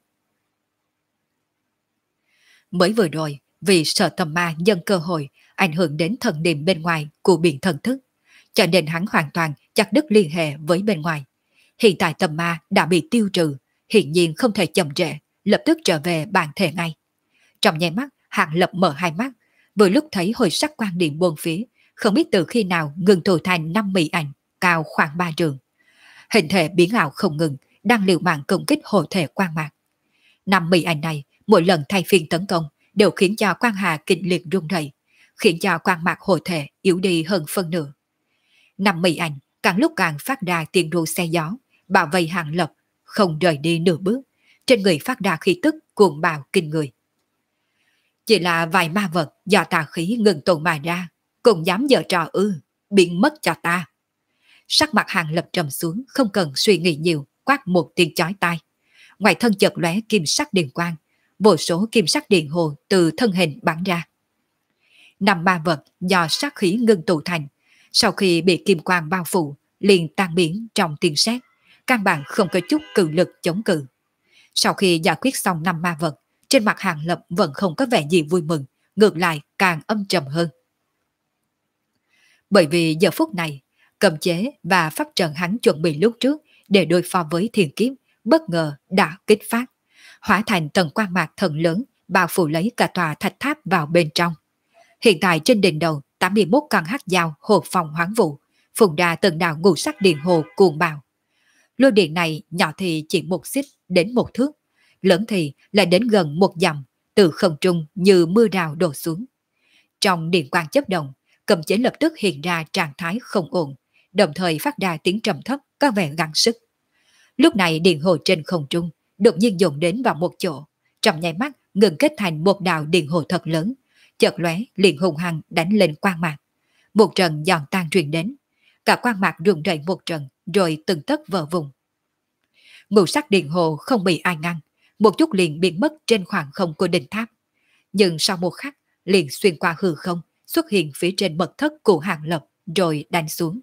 Mới vừa rồi, vì sợ tầm ma nhân cơ hội ảnh hưởng đến thần niệm bên ngoài của biển thần thức, cho nên hắn hoàn toàn chặt đứt liên hệ với bên ngoài. Hiện tại tầm ma đã bị tiêu trừ, hiển nhiên không thể chậm trễ, lập tức trở về bản thể ngay. Trong nháy mắt, Hàng Lập mở hai mắt, vừa lúc thấy hồi sắc quan điểm buông phía, không biết từ khi nào ngừng tụ thành 5 mỹ ảnh, cao khoảng 3 trường. Hình thể biến ảo không ngừng, đang liều mạng công kích hộ thể quang mạc. 5 mỹ ảnh này, mỗi lần thay phiên tấn công, đều khiến cho quang hà kịch liệt rung rẩy, khiến cho quang mạc hộ thể yếu đi hơn phân nửa. 5 mỹ ảnh càng lúc càng phát ra tiếng ru xe gió, bảo vệ Hàng Lập không rời đi nửa bước, trên người phát ra khí tức cuồng bạo kinh người. Chỉ là vài ma vật do tà khí ngừng tồn mà ra, cũng dám giở trò ư, biến mất cho ta. Sắc mặt Hàng Lập trầm xuống, không cần suy nghĩ nhiều, quát một tiếng chói tai. Ngoài thân chợt lóe kim sắc điện quang, vô số kim sắc điện hồ từ thân hình bắn ra. 5 ma vật do sát khí ngưng tụ thành, sau khi bị kim quang bao phủ, liền tan biến trong tiếng sét, căn bản không có chút cự lực chống cự. Sau khi giải quyết xong 5 ma vật, trên mặt Hàng Lập vẫn không có vẻ gì vui mừng, ngược lại càng âm trầm hơn. Bởi vì giờ phút này, cấm chế và pháp trận hắn chuẩn bị lúc trước để đối phó với thiên kiếp, bất ngờ đã kích phát, hóa thành tầng quang mạc thần lớn bao phủ lấy cả tòa thạch tháp vào bên trong. Hiện tại trên đỉnh đầu 81 con hắc dao hồ phòng hoáng vụ, phùng ra từng đạo ngũ sắc điện hồ cuồng bạo. Lôi điện này nhỏ thì chỉ một xích đến một thước, lớn thì lại đến gần một dặm, từ không trung như mưa rào đổ xuống. Trong điện quang chớp động, cấm chế lập tức hiện ra trạng thái không ổn, đồng thời phát ra tiếng trầm thấp có vẻ gắng sức. Lúc này điện hồ trên không trung đột nhiên dồn đến vào một chỗ, trong nháy mắt ngừng kết thành một đạo điện hồ thật lớn, chợt lóe liền hùng hăng đánh lên quang mạc. Một trận giòn tan truyền đến, cả quang mạc rung rẩy một trận, rồi từng tấc vỡ vùng. Ngũ sắc điện hồ không bị ai ngăn, một chút liền biến mất trên khoảng không của đỉnh tháp. Nhưng sau một khắc, liền xuyên qua hư không, xuất hiện phía trên mật thất của Hàng Lập, rồi đánh xuống.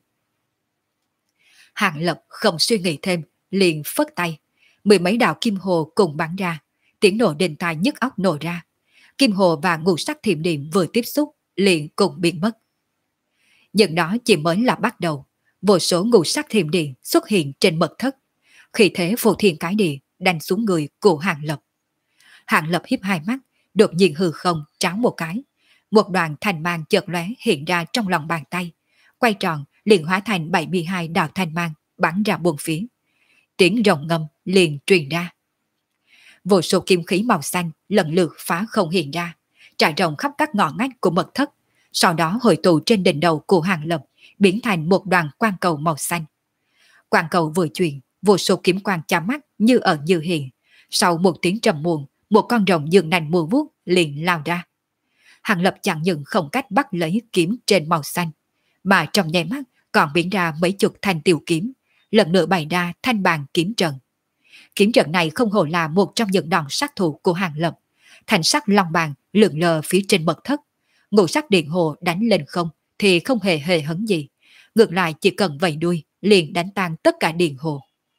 Hàng Lập không suy nghĩ thêm, liền phất tay. Mười mấy đạo kim hồ cùng bắn ra, tiếng nổ đinh tai nhức óc nổ ra. Kim hồ và ngũ sắc thiểm điện vừa tiếp xúc, liền cùng biến mất. Nhưng đó chỉ mới là bắt đầu. Vô số ngũ sắc thiểm điện xuất hiện trên mật thất. Khi thế phù thiên cái địa đánh xuống người của Hàng Lập. Hàng Lập hiếp hai mắt, đột nhiên hư không tráo một cái. Một đoàn thanh mang chợt lóe hiện ra trong lòng bàn tay. Quay tròn liền hóa thành 72 đạo thanh mang bắn ra bốn phía. Tiếng rồng ngâm liền truyền ra. Vô số kim khí màu xanh lần lượt phá không hiện ra, trải rộng khắp các ngõ ngách của mật thất, sau đó hội tụ trên đỉnh đầu của Hàng Lập, biến thành một đoàn quang cầu màu xanh. Quang cầu vừa chuyển, vô số kiếm quang chạm mắt như ẩn như hiện. Sau một tiếng trầm muộn, một con rồng dương nành mùa vuốt liền lao ra. Hàng Lập chẳng những không cách bắt lấy kiếm trên màu xanh, mà trong nháy mắt còn biến ra mấy chục thanh tiểu kiếm, lần nữa bày ra thanh bàn kiếm trận. Kiếm trận này không hổ là một trong những đòn sát thủ của Hàng Lập. Thành sắc long bàn lượn lờ phía trên mật thất, ngũ sắc điện hồ đánh lên không thì không hề hề hấn gì, ngược lại chỉ cần vẫy đuôi liền đánh tan tất cả điện hồ.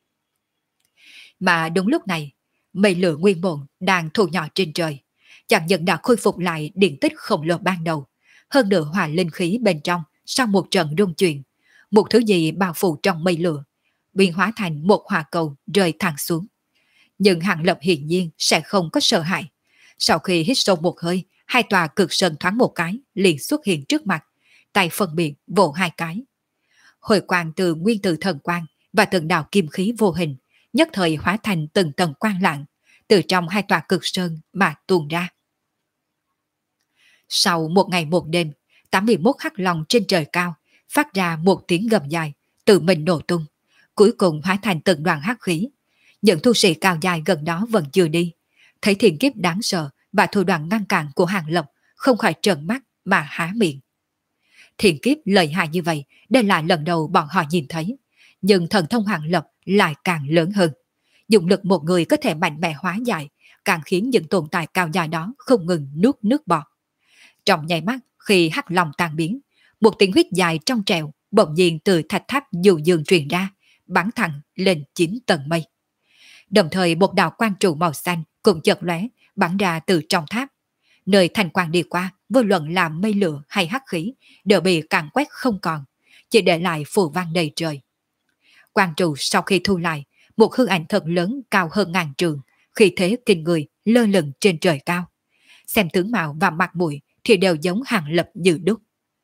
Mà đúng lúc này, mây lửa nguyên bổn đang thu nhỏ trên trời, chẳng những đã khôi phục lại điện tích khổng lồ ban đầu, hơn nữa hòa linh khí bên trong sau một trận rung chuyển, một thứ gì bao phủ trong mây lửa, biến hóa thành một hỏa cầu rơi thẳng xuống. Nhưng Hàng Lập hiển nhiên sẽ không có sợ hãi. Sau khi hít sâu một hơi, hai tòa cực sơn thoáng một cái liền xuất hiện trước mặt, tay phân biệt vỗ hai cái. Hồi quang từ nguyên tử thần quang và từng đạo kim khí vô hình nhất thời hóa thành từng tầng quang lạng từ trong hai tòa cực sơn mà tuôn ra. Sau một ngày một đêm, 81 hắc long trên trời cao phát ra một tiếng gầm dài, tự mình nổ tung, cuối cùng hóa thành từng đoàn hắc khí. Những tu sĩ cao dài gần đó vẫn chưa đi, thấy thiên kiếp đáng sợ và thủ đoạn ngăn cản của Hàng Lập, không khỏi trợn mắt mà há miệng. Thiên kiếp lợi hại như vậy, đây là lần đầu bọn họ nhìn thấy, nhưng thần thông Hàng Lập lại càng lớn hơn. Dụng lực một người có thể mạnh mẽ hóa giải, càng khiến những tồn tại cao dài đó không ngừng nuốt nước bọt. Trong nháy mắt, khi hắc long tan biến, một tiếng huyết dài trong trẻo bỗng nhiên từ thạch tháp dù dương truyền ra, bắn thẳng lên 9 tầng mây. Đồng thời một đạo quang trụ màu xanh cũng chợt lóe bắn ra từ trong tháp. Nơi thành quang đi qua, vô luận là mây lửa hay hắc khí, đều bị càn quét không còn, chỉ để lại phù văn đầy trời. Quang trụ sau khi thu lại, một hư ảnh thật lớn cao hơn ngàn trường, khí thế kinh người lơ lửng trên trời cao. Xem tướng mạo và mặt mũi thì đều giống Hàng Lập như đúc.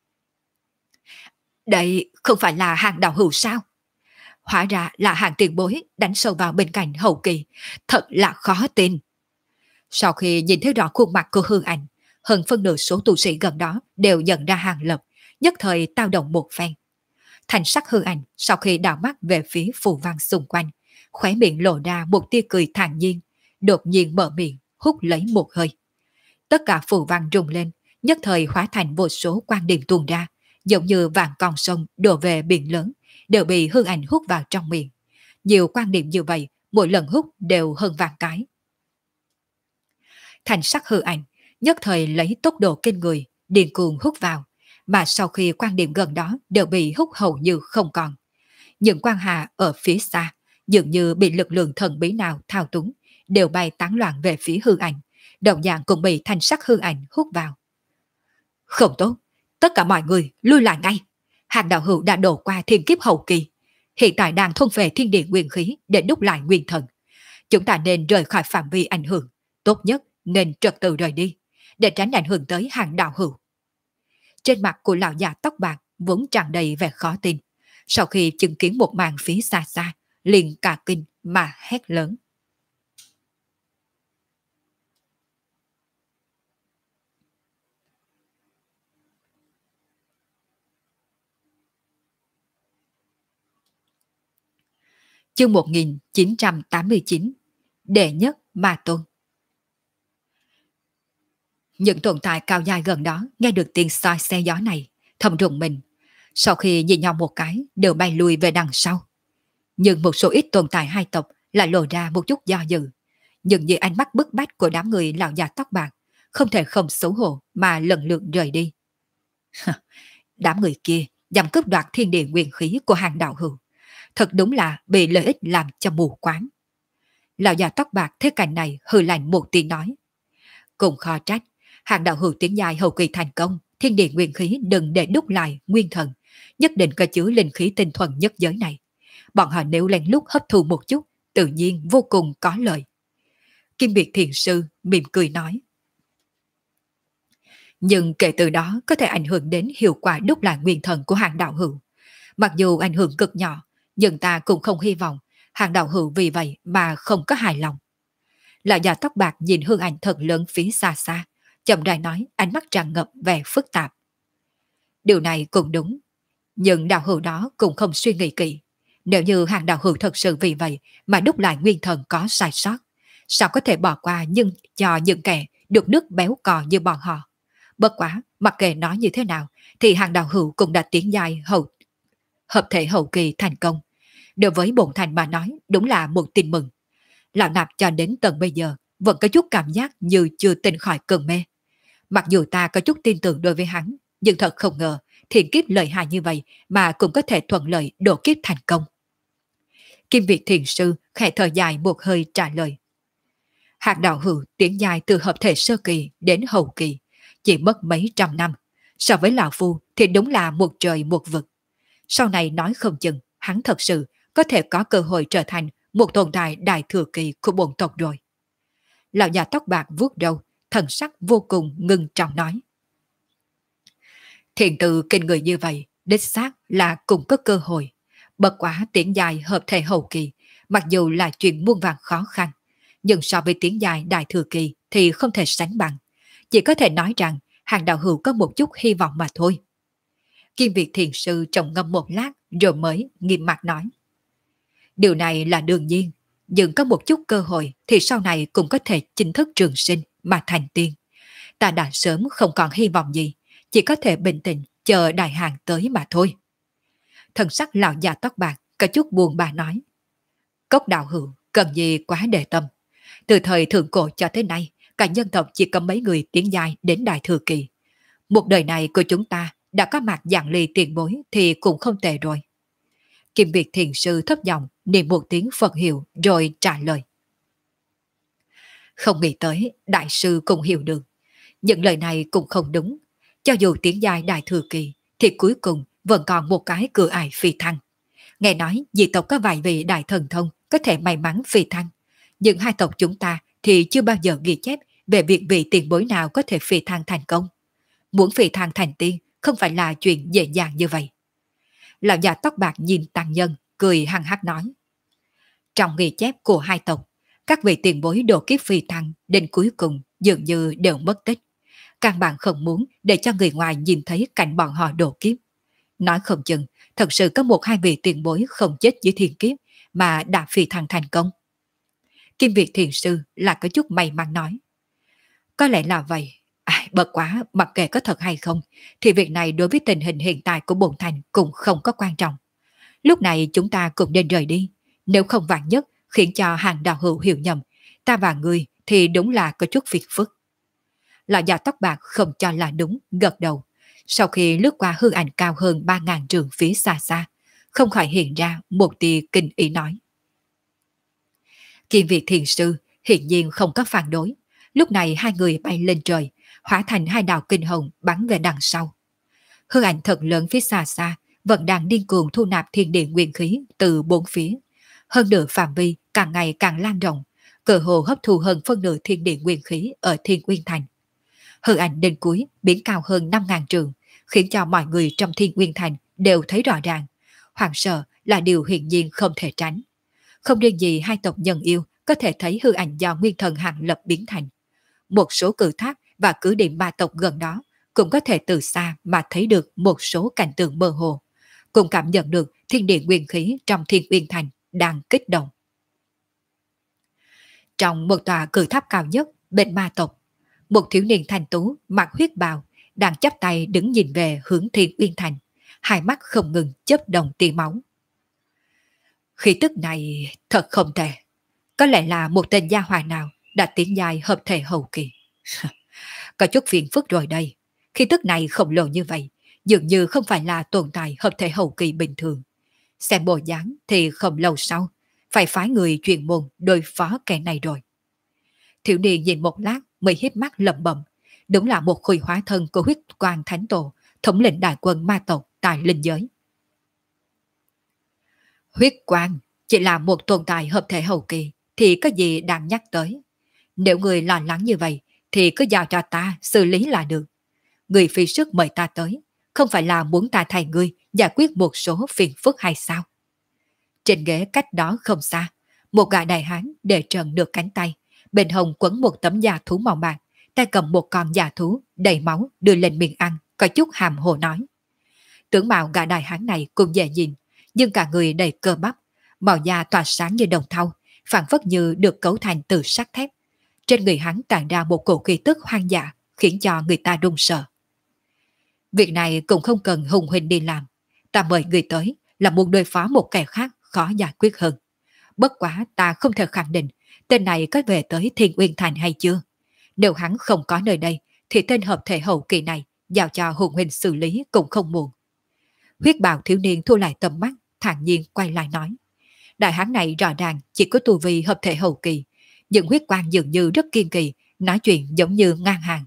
Đây không phải là Hàng đạo hữu sao? Hóa ra là Hàng tiền bối đánh sâu vào bên cạnh hậu kỳ, thật là khó tin. Sau khi nhìn thấy rõ khuôn mặt của hư ảnh, hơn phân nửa số tu sĩ gần đó đều nhận ra Hàng Lập, nhất thời tao động một phen. Thành sắc hư ảnh sau khi đảo mắt về phía phù văn xung quanh, khóe miệng lộ ra một tia cười thản nhiên, đột nhiên mở miệng hút lấy một hơi. Tất cả phù văn rung lên, nhất thời hóa thành vô số quan điểm tuôn ra, giống như vạn con sông đổ về biển lớn, đều bị hư ảnh hút vào trong miệng. Nhiều quan điểm như vậy, mỗi lần hút đều hơn vạn cái. Thành sắc hư ảnh nhất thời lấy tốc độ kinh người, điên cuồng hút vào, mà sau khi quan điểm gần đó đều bị hút hầu như không còn. Những quan hà ở phía xa, dường như bị lực lượng thần bí nào thao túng, đều bay tán loạn về phía hư ảnh, đồng dạng cũng bị thành sắc hư ảnh hút vào. Không tốt, tất cả mọi người lui lại ngay. Hàng đạo hữu đã đổ qua thiên kiếp hậu kỳ, hiện tại đang thôn về thiên địa nguyên khí để đúc lại nguyên thần. Chúng ta nên rời khỏi phạm vi ảnh hưởng, tốt nhất nên trật tự rời đi, để tránh ảnh hưởng tới hàng đạo hữu. Trên mặt của lão già tóc bạc vốn tràn đầy vẻ khó tin, sau khi chứng kiến một màn phía xa xa, liền cả kinh mà hét lớn. Chương 1989, Đệ nhất Ma Tôn. Những tồn tại cao dài gần đó nghe được tiếng soi xe gió này, thầm rùng mình. Sau khi nhìn nhau một cái, đều bay lùi về đằng sau. Nhưng một số ít tồn tại hai tộc lại lộ ra một chút do dự. Nhưng như ánh mắt bức bách của đám người lão già tóc bạc, không thể không xấu hổ mà lần lượt rời đi. Đám người kia nhằm cướp đoạt thiên địa nguyên khí của hàng đạo hữu, thật đúng là bị lợi ích làm cho mù quáng. Lão già tóc bạc thế cảnh này hừ lạnh một tiếng nói. Cũng khó trách, hàng đạo hữu tiến dài hậu kỳ thành công, thiên địa nguyên khí đừng để đúc lại nguyên thần, nhất định có chứa linh khí tinh thuần nhất giới này. Bọn họ nếu lén lút hấp thu một chút, tự nhiên vô cùng có lợi. Kim Biệt Thiền Sư mỉm cười nói. Nhưng kể từ đó có thể ảnh hưởng đến hiệu quả đúc lại nguyên thần của hàng đạo hữu. Mặc dù ảnh hưởng cực nhỏ, nhưng ta cũng không hy vọng hàng đạo hữu vì vậy mà không có hài lòng. Lão già tóc bạc nhìn hương ảnh thật lớn phía xa xa, chậm rãi nói, ánh mắt tràn ngập vẻ phức tạp. Điều này cũng đúng, nhưng đạo hữu đó cũng không suy nghĩ kỹ. Nếu như hàng đạo hữu thật sự vì vậy mà đúc lại nguyên thần có sai sót, sao có thể bỏ qua nhưng cho những kẻ được nước béo cò như bọn họ. Bất quá, mặc kệ nói như thế nào, thì hàng đạo hữu cũng đã tiến giai hợp thể hậu kỳ thành công. Đối với bổn thành mà nói, đúng là một tin mừng. Lão nạp cho đến tận bây giờ vẫn có chút cảm giác như chưa tỉnh khỏi cơn mê. Mặc dù ta có chút tin tưởng đối với hắn, nhưng thật không ngờ thiền kiếp lợi hại như vậy mà cũng có thể thuận lợi độ kiếp thành công. Kim Việt Thiền Sư khẽ thở dài một hơi trả lời. Hạt đạo hữu tiến dài từ hợp thể sơ kỳ đến hậu kỳ, chỉ mất mấy trăm năm. So với lão phu thì đúng là một trời một vực. Sau này nói không chừng, hắn thật sự có thể có cơ hội trở thành một tồn tại đại thừa kỳ của bổn tộc rồi. Lão già tóc bạc vuốt râu, thần sắc vô cùng ngưng trọng nói. Thiền từ kinh người như vậy, đích xác là cũng có cơ hội. Bất quá tiến dài hợp thể hậu kỳ, mặc dù là chuyện muôn vàn khó khăn, nhưng so với tiến dài đại thừa kỳ thì không thể sánh bằng. Chỉ có thể nói rằng hàng đạo hữu có một chút hy vọng mà thôi. Kim Việt Thiền Sư trầm ngâm một lát rồi mới nghiêm mặt nói. Điều này là đương nhiên, nhưng có một chút cơ hội thì sau này cũng có thể chính thức trường sinh mà thành tiên. Ta đã sớm không còn hy vọng gì, chỉ có thể bình tĩnh chờ đại hạn tới mà thôi. Thần sắc lão già tóc bạc có chút buồn bã nói. Cốc đạo hữu cần gì quá đề tâm. Từ thời thượng cổ cho tới nay, cả dân tộc chỉ có mấy người tiến giai đến đại thừa kỳ. Một đời này của chúng ta đã có mặt dạng ly tiền bối thì cũng không tệ rồi. Kim Việt Thiền Sư thấp giọng niệm một tiếng Phật hiệu rồi trả lời. Không nghĩ tới đại sư cũng hiểu được. Những lời này cũng không đúng. Cho dù tiến giai đại thừa kỳ thì cuối cùng vẫn còn một cái cửa ải phi thăng. Nghe nói dị tộc có vài vị đại thần thông có thể may mắn phi thăng. Nhưng hai tộc chúng ta thì chưa bao giờ ghi chép về việc vị tiền bối nào có thể phi thăng thành công. Muốn phi thăng thành tiên không phải là chuyện dễ dàng như vậy. Lão già tóc bạc nhìn tăng nhân, cười hăng hắc nói. Trong ghi chép của hai tộc, các vị tiền bối độ kiếp phi thăng đến cuối cùng dường như đều mất tích. Căn bản không muốn để cho người ngoài nhìn thấy cảnh bọn họ độ kiếp. Nói không chừng, thật sự có một hai vị tiền bối không chết dưới thiên kiếp mà đã phi thăng thành công. Kim Việt Thiền Sư là có chút may mắn nói. Có lẽ là vậy. Bất quá, mặc kệ có thật hay không, thì việc này đối với tình hình hiện tại của bổn thành cũng không có quan trọng. Lúc này chúng ta cũng nên rời đi. Nếu không vạn nhất khiến cho hàng đạo hữu hiểu nhầm, ta và người thì đúng là có chút phiền phức. Lão già tóc bạc không cho là đúng, gật đầu. Sau khi lướt qua hư ảnh cao hơn 3.000 trường phía xa xa, không khỏi hiện ra một tia kinh ý nói. Kim Việt Thiền Sư hiển nhiên không có phản đối. Lúc này hai người bay lên trời, hóa thành hai đạo kinh hồng bắn về đằng sau. Hư ảnh thật lớn phía xa xa vẫn đang điên cuồng thu nạp thiên địa nguyên khí từ bốn phía. Hơn nữa phạm vi càng ngày càng lan rộng, cơ hồ hấp thu hơn phân nửa thiên địa nguyên khí ở Thiên Uyên Thành. Hư ảnh đến cuối biến cao hơn 5.000 trượng, khiến cho mọi người trong Thiên Uyên Thành đều thấy rõ ràng. Hoảng sợ là điều hiển nhiên không thể tránh. Không riêng gì hai tộc nhân yêu có thể thấy hư ảnh do nguyên thần hàng lập biến thành. Một số cử thác và cứ điểm ma tộc gần đó cũng có thể từ xa mà thấy được một số cảnh tượng mơ hồ, cùng cảm nhận được thiên địa nguyên khí trong Thiên Uyên Thành đang kích động. Trong một tòa cử tháp cao nhất bên ma tộc, một thiếu niên thanh tú mặc huyết bào đang chắp tay đứng nhìn về hướng Thiên Uyên Thành, hai mắt không ngừng chớp động tia máu. Khí tức này thật không tệ, có lẽ là một tên gia hỏa nào đã tiến giai hợp thể hậu kỳ. Có chút phiền phức rồi đây, khí tức này khổng lồ như vậy, dường như không phải là tồn tại hợp thể hậu kỳ bình thường. Xem bộ dáng thì không lâu sau, phải phái người chuyên môn đối phó kẻ này rồi. Thiếu niên nhìn một lát mới híp mắt lẩm bẩm, đúng là một khối hóa thân của huyết quang thánh tổ, thống lĩnh đại quân ma tộc tại linh giới. Huyết quang chỉ là một tồn tại hợp thể hậu kỳ thì có gì đáng nhắc tới. Nếu người lo lắng như vậy thì cứ giao cho ta xử lý là được. Người phi sức mời ta tới, không phải là muốn ta thay người giải quyết một số phiền phức hay sao? Trên ghế cách đó không xa, một gã đại hán để trần được cánh tay, bên hông quấn một tấm da thú màu bạc, tay cầm một con da thú đầy máu đưa lên miệng ăn, có chút hàm hồ nói. Tướng mạo gã đại hán này cũng dễ nhìn, nhưng cả người đầy cơ bắp, màu da tỏa sáng như đồng thau, phản phất như được cấu thành từ sắt thép. Trên người hắn tản ra một cổ khí tức hoang dã, khiến cho người ta run sợ. Việc này cũng không cần Hùng huynh đi làm, ta mời người tới là muốn đối phó một kẻ khác khó giải quyết hơn. Bất quá ta không thể khẳng định tên này có về tới Thiên Uyên Thành hay chưa. Nếu hắn không có nơi đây thì tên hợp thể hậu kỳ này giao cho Hùng huynh xử lý cũng không muộn. Huyết bào thiếu niên thu lại tầm mắt, thản nhiên quay lại nói. Đại hán này rõ ràng chỉ có tu vi hợp thể hậu kỳ, nhưng huyết quang dường như rất kiên kỳ, nói chuyện giống như ngang hàng.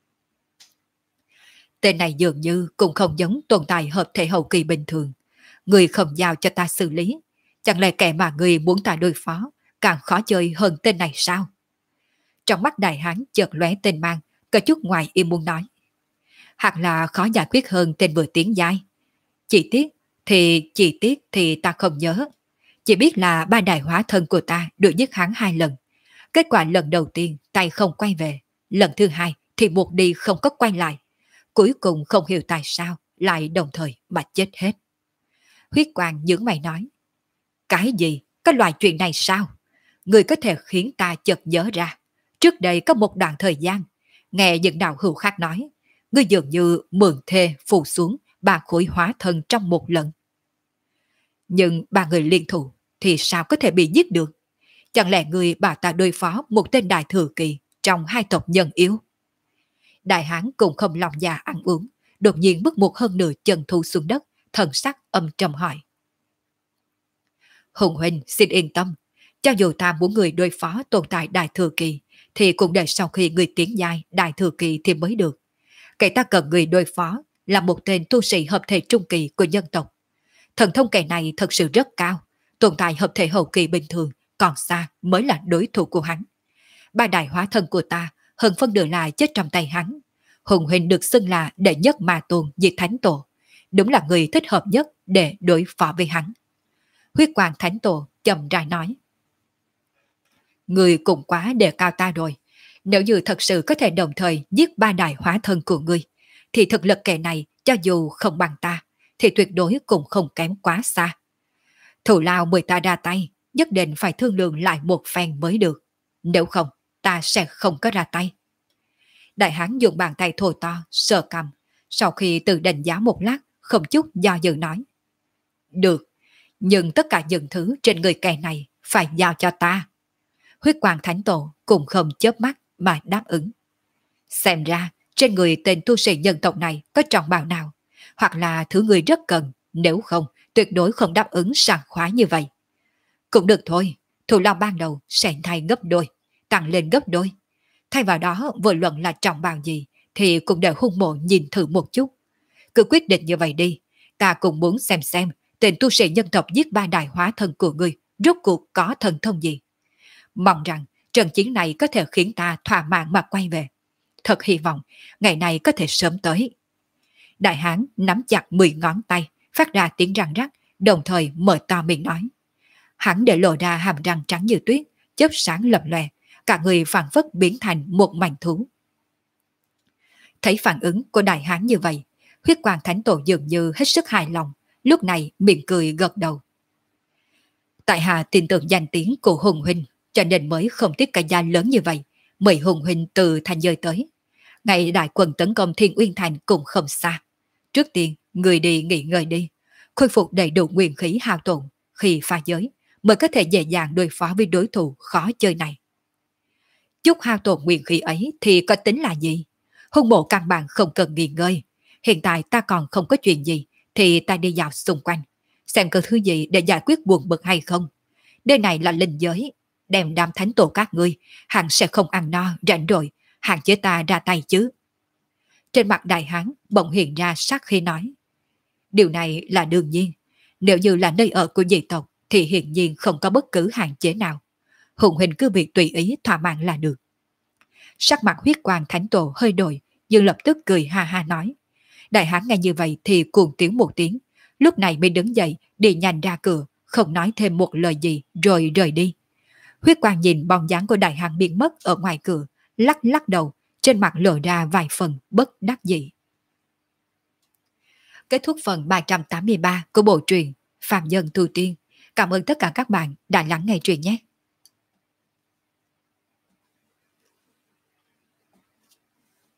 Tên này dường như cũng không giống tồn tại hợp thể hậu kỳ bình thường. Người không giao cho ta xử lý, chẳng lẽ kẻ mà người muốn ta đối phó càng khó chơi hơn tên này sao? Trong mắt đại hán chợt lóe tên mang, có chút ngoài ý muốn nói. Hoặc là khó giải quyết hơn tên vừa tiến giai. Chi tiết thì ta không nhớ. Chỉ biết là ba đại hóa thân của ta được giết hắn 2 lần. Kết quả lần đầu tiên tay không quay về, lần thứ 2 thì buộc đi không có quay lại. Cuối cùng không hiểu tại sao lại đồng thời mà chết hết. Huyết quang nhướng mày nói. Cái gì? Có loại chuyện này sao? Người có thể khiến ta chợt nhớ ra. Trước đây có một đoạn thời gian, nghe những đạo hữu khác nói, ngươi dường như mượn thề phù xuống 3 khối hóa thân trong một lần. Nhưng 3 người liên thủ thì sao có thể bị giết được? Chẳng lẽ người bảo ta đối phó một tên đại thừa kỳ trong 2 tộc nhân yếu? Đại hán cũng không lòng dạ ăn uống, đột nhiên bước một hơn nửa chân thu xuống đất, thần sắc âm trầm hỏi. Hùng huynh xin yên tâm, cho dù ta muốn người đối phó tồn tại đại thừa kỳ, thì cũng để sau khi người tiến giai đại thừa kỳ thì mới được. Kẻ ta cần người đối phó là một tên tu sĩ hợp thể trung kỳ của nhân tộc. Thần thông kẻ này thật sự rất cao, tồn tại hợp thể hậu kỳ bình thường còn xa mới là đối thủ của hắn. 3 đại hóa thân của ta hơn phân nửa lại chết trong tay hắn. Hùng huynh được xưng là đệ nhất ma tôn diệt thánh tổ, đúng là người thích hợp nhất để đối phó với hắn. Huyết quang thánh tổ chậm rãi nói. Người cũng quá đề cao ta rồi. Nếu như thật sự có thể đồng thời giết 3 đại hóa thân của ngươi, thì thực lực kẻ này cho dù không bằng ta, thì tuyệt đối cũng không kém quá xa. Thủ lao mời ta ra tay, nhất định phải thương lượng lại một phen mới được. Nếu không, ta sẽ không có ra tay. Đại hán dùng bàn tay thô to, sờ cầm, sau khi tự đánh giá một lát, không chút do dự nói. Được, nhưng tất cả những thứ trên người kẻ này phải giao cho ta. Huyết quang thánh tổ cũng không chớp mắt mà đáp ứng. Xem ra, trên người tên tu sĩ nhân tộc này có trọng bào nào, hoặc là thứ người rất cần, nếu không, tuyệt đối không đáp ứng sảng khoái như vậy. Cũng được thôi, thù lao ban đầu sẽ thay gấp đôi, tăng lên gấp đôi. Thay vào đó, vô luận là trọng bào gì, thì cũng đều hung mộ nhìn thử một chút. Cứ quyết định như vậy đi, ta cũng muốn xem tên tu sĩ nhân tộc giết ba đại hóa thân của ngươi rốt cuộc có thần thông gì. Mong rằng trận chiến này có thể khiến ta thỏa mãn mà quay về. Thật hy vọng ngày này có thể sớm tới. Đại hán nắm chặt 10 ngón tay, phát ra tiếng răng rắc, đồng thời mở to miệng nói. Hắn để lộ ra hàm răng trắng như tuyết, chớp sáng lập lòe, cả người phảng phất biến thành một mảnh thú. Thấy phản ứng của đại hán như vậy, huyết quang thánh tổ dường như hết sức hài lòng, lúc này mỉm cười gật đầu. Tại hạ tin tưởng danh tiếng của Hùng huynh, cho nên mới không tiếc cái giá lớn như vậy, mời Hùng huynh từ thành giới tới. Ngày đại quân tấn công Thiên Uyên Thành cũng không xa. Trước tiên, người đi nghỉ ngơi đi, khôi phục đầy đủ nguyên khí hao tổn, khi pha giới mới có thể dễ dàng đối phó với đối thủ khó chơi này. Chút hao tổn nguyên khí ấy thì có tính là gì? Hung mộ căn bản không cần nghỉ ngơi. Hiện tại ta còn không có chuyện gì, thì ta đi dạo xung quanh, xem có thứ gì để giải quyết buồn bực hay không. Nơi này là linh giới, đem đám thánh tổ các ngươi, hẳn sẽ không ăn no, rảnh rỗi, hạn chế ta ra tay chứ. Trên mặt đại hán bỗng hiện ra sát khi nói. Điều này là đương nhiên, nếu như là nơi ở của dị tộc thì hiển nhiên không có bất cứ hạn chế nào. Hùng huynh cứ việc tùy ý thỏa mãn là được. Sắc mặt huyết quang thánh tổ hơi đổi, nhưng lập tức cười ha ha nói. Đại hán nghe như vậy thì cuồng tiếng một tiếng, lúc này mới đứng dậy đi nhanh ra cửa, không nói thêm một lời gì rồi rời đi. Huyết quang nhìn bóng dáng của đại hán biến mất ở ngoài cửa, lắc lắc đầu, trên mặt lộ ra vài phần bất đắc dĩ. Kết thúc phần 383 của bộ truyện Phàm Nhân Tu Tiên. Cảm ơn tất cả các bạn đã lắng nghe truyện nhé.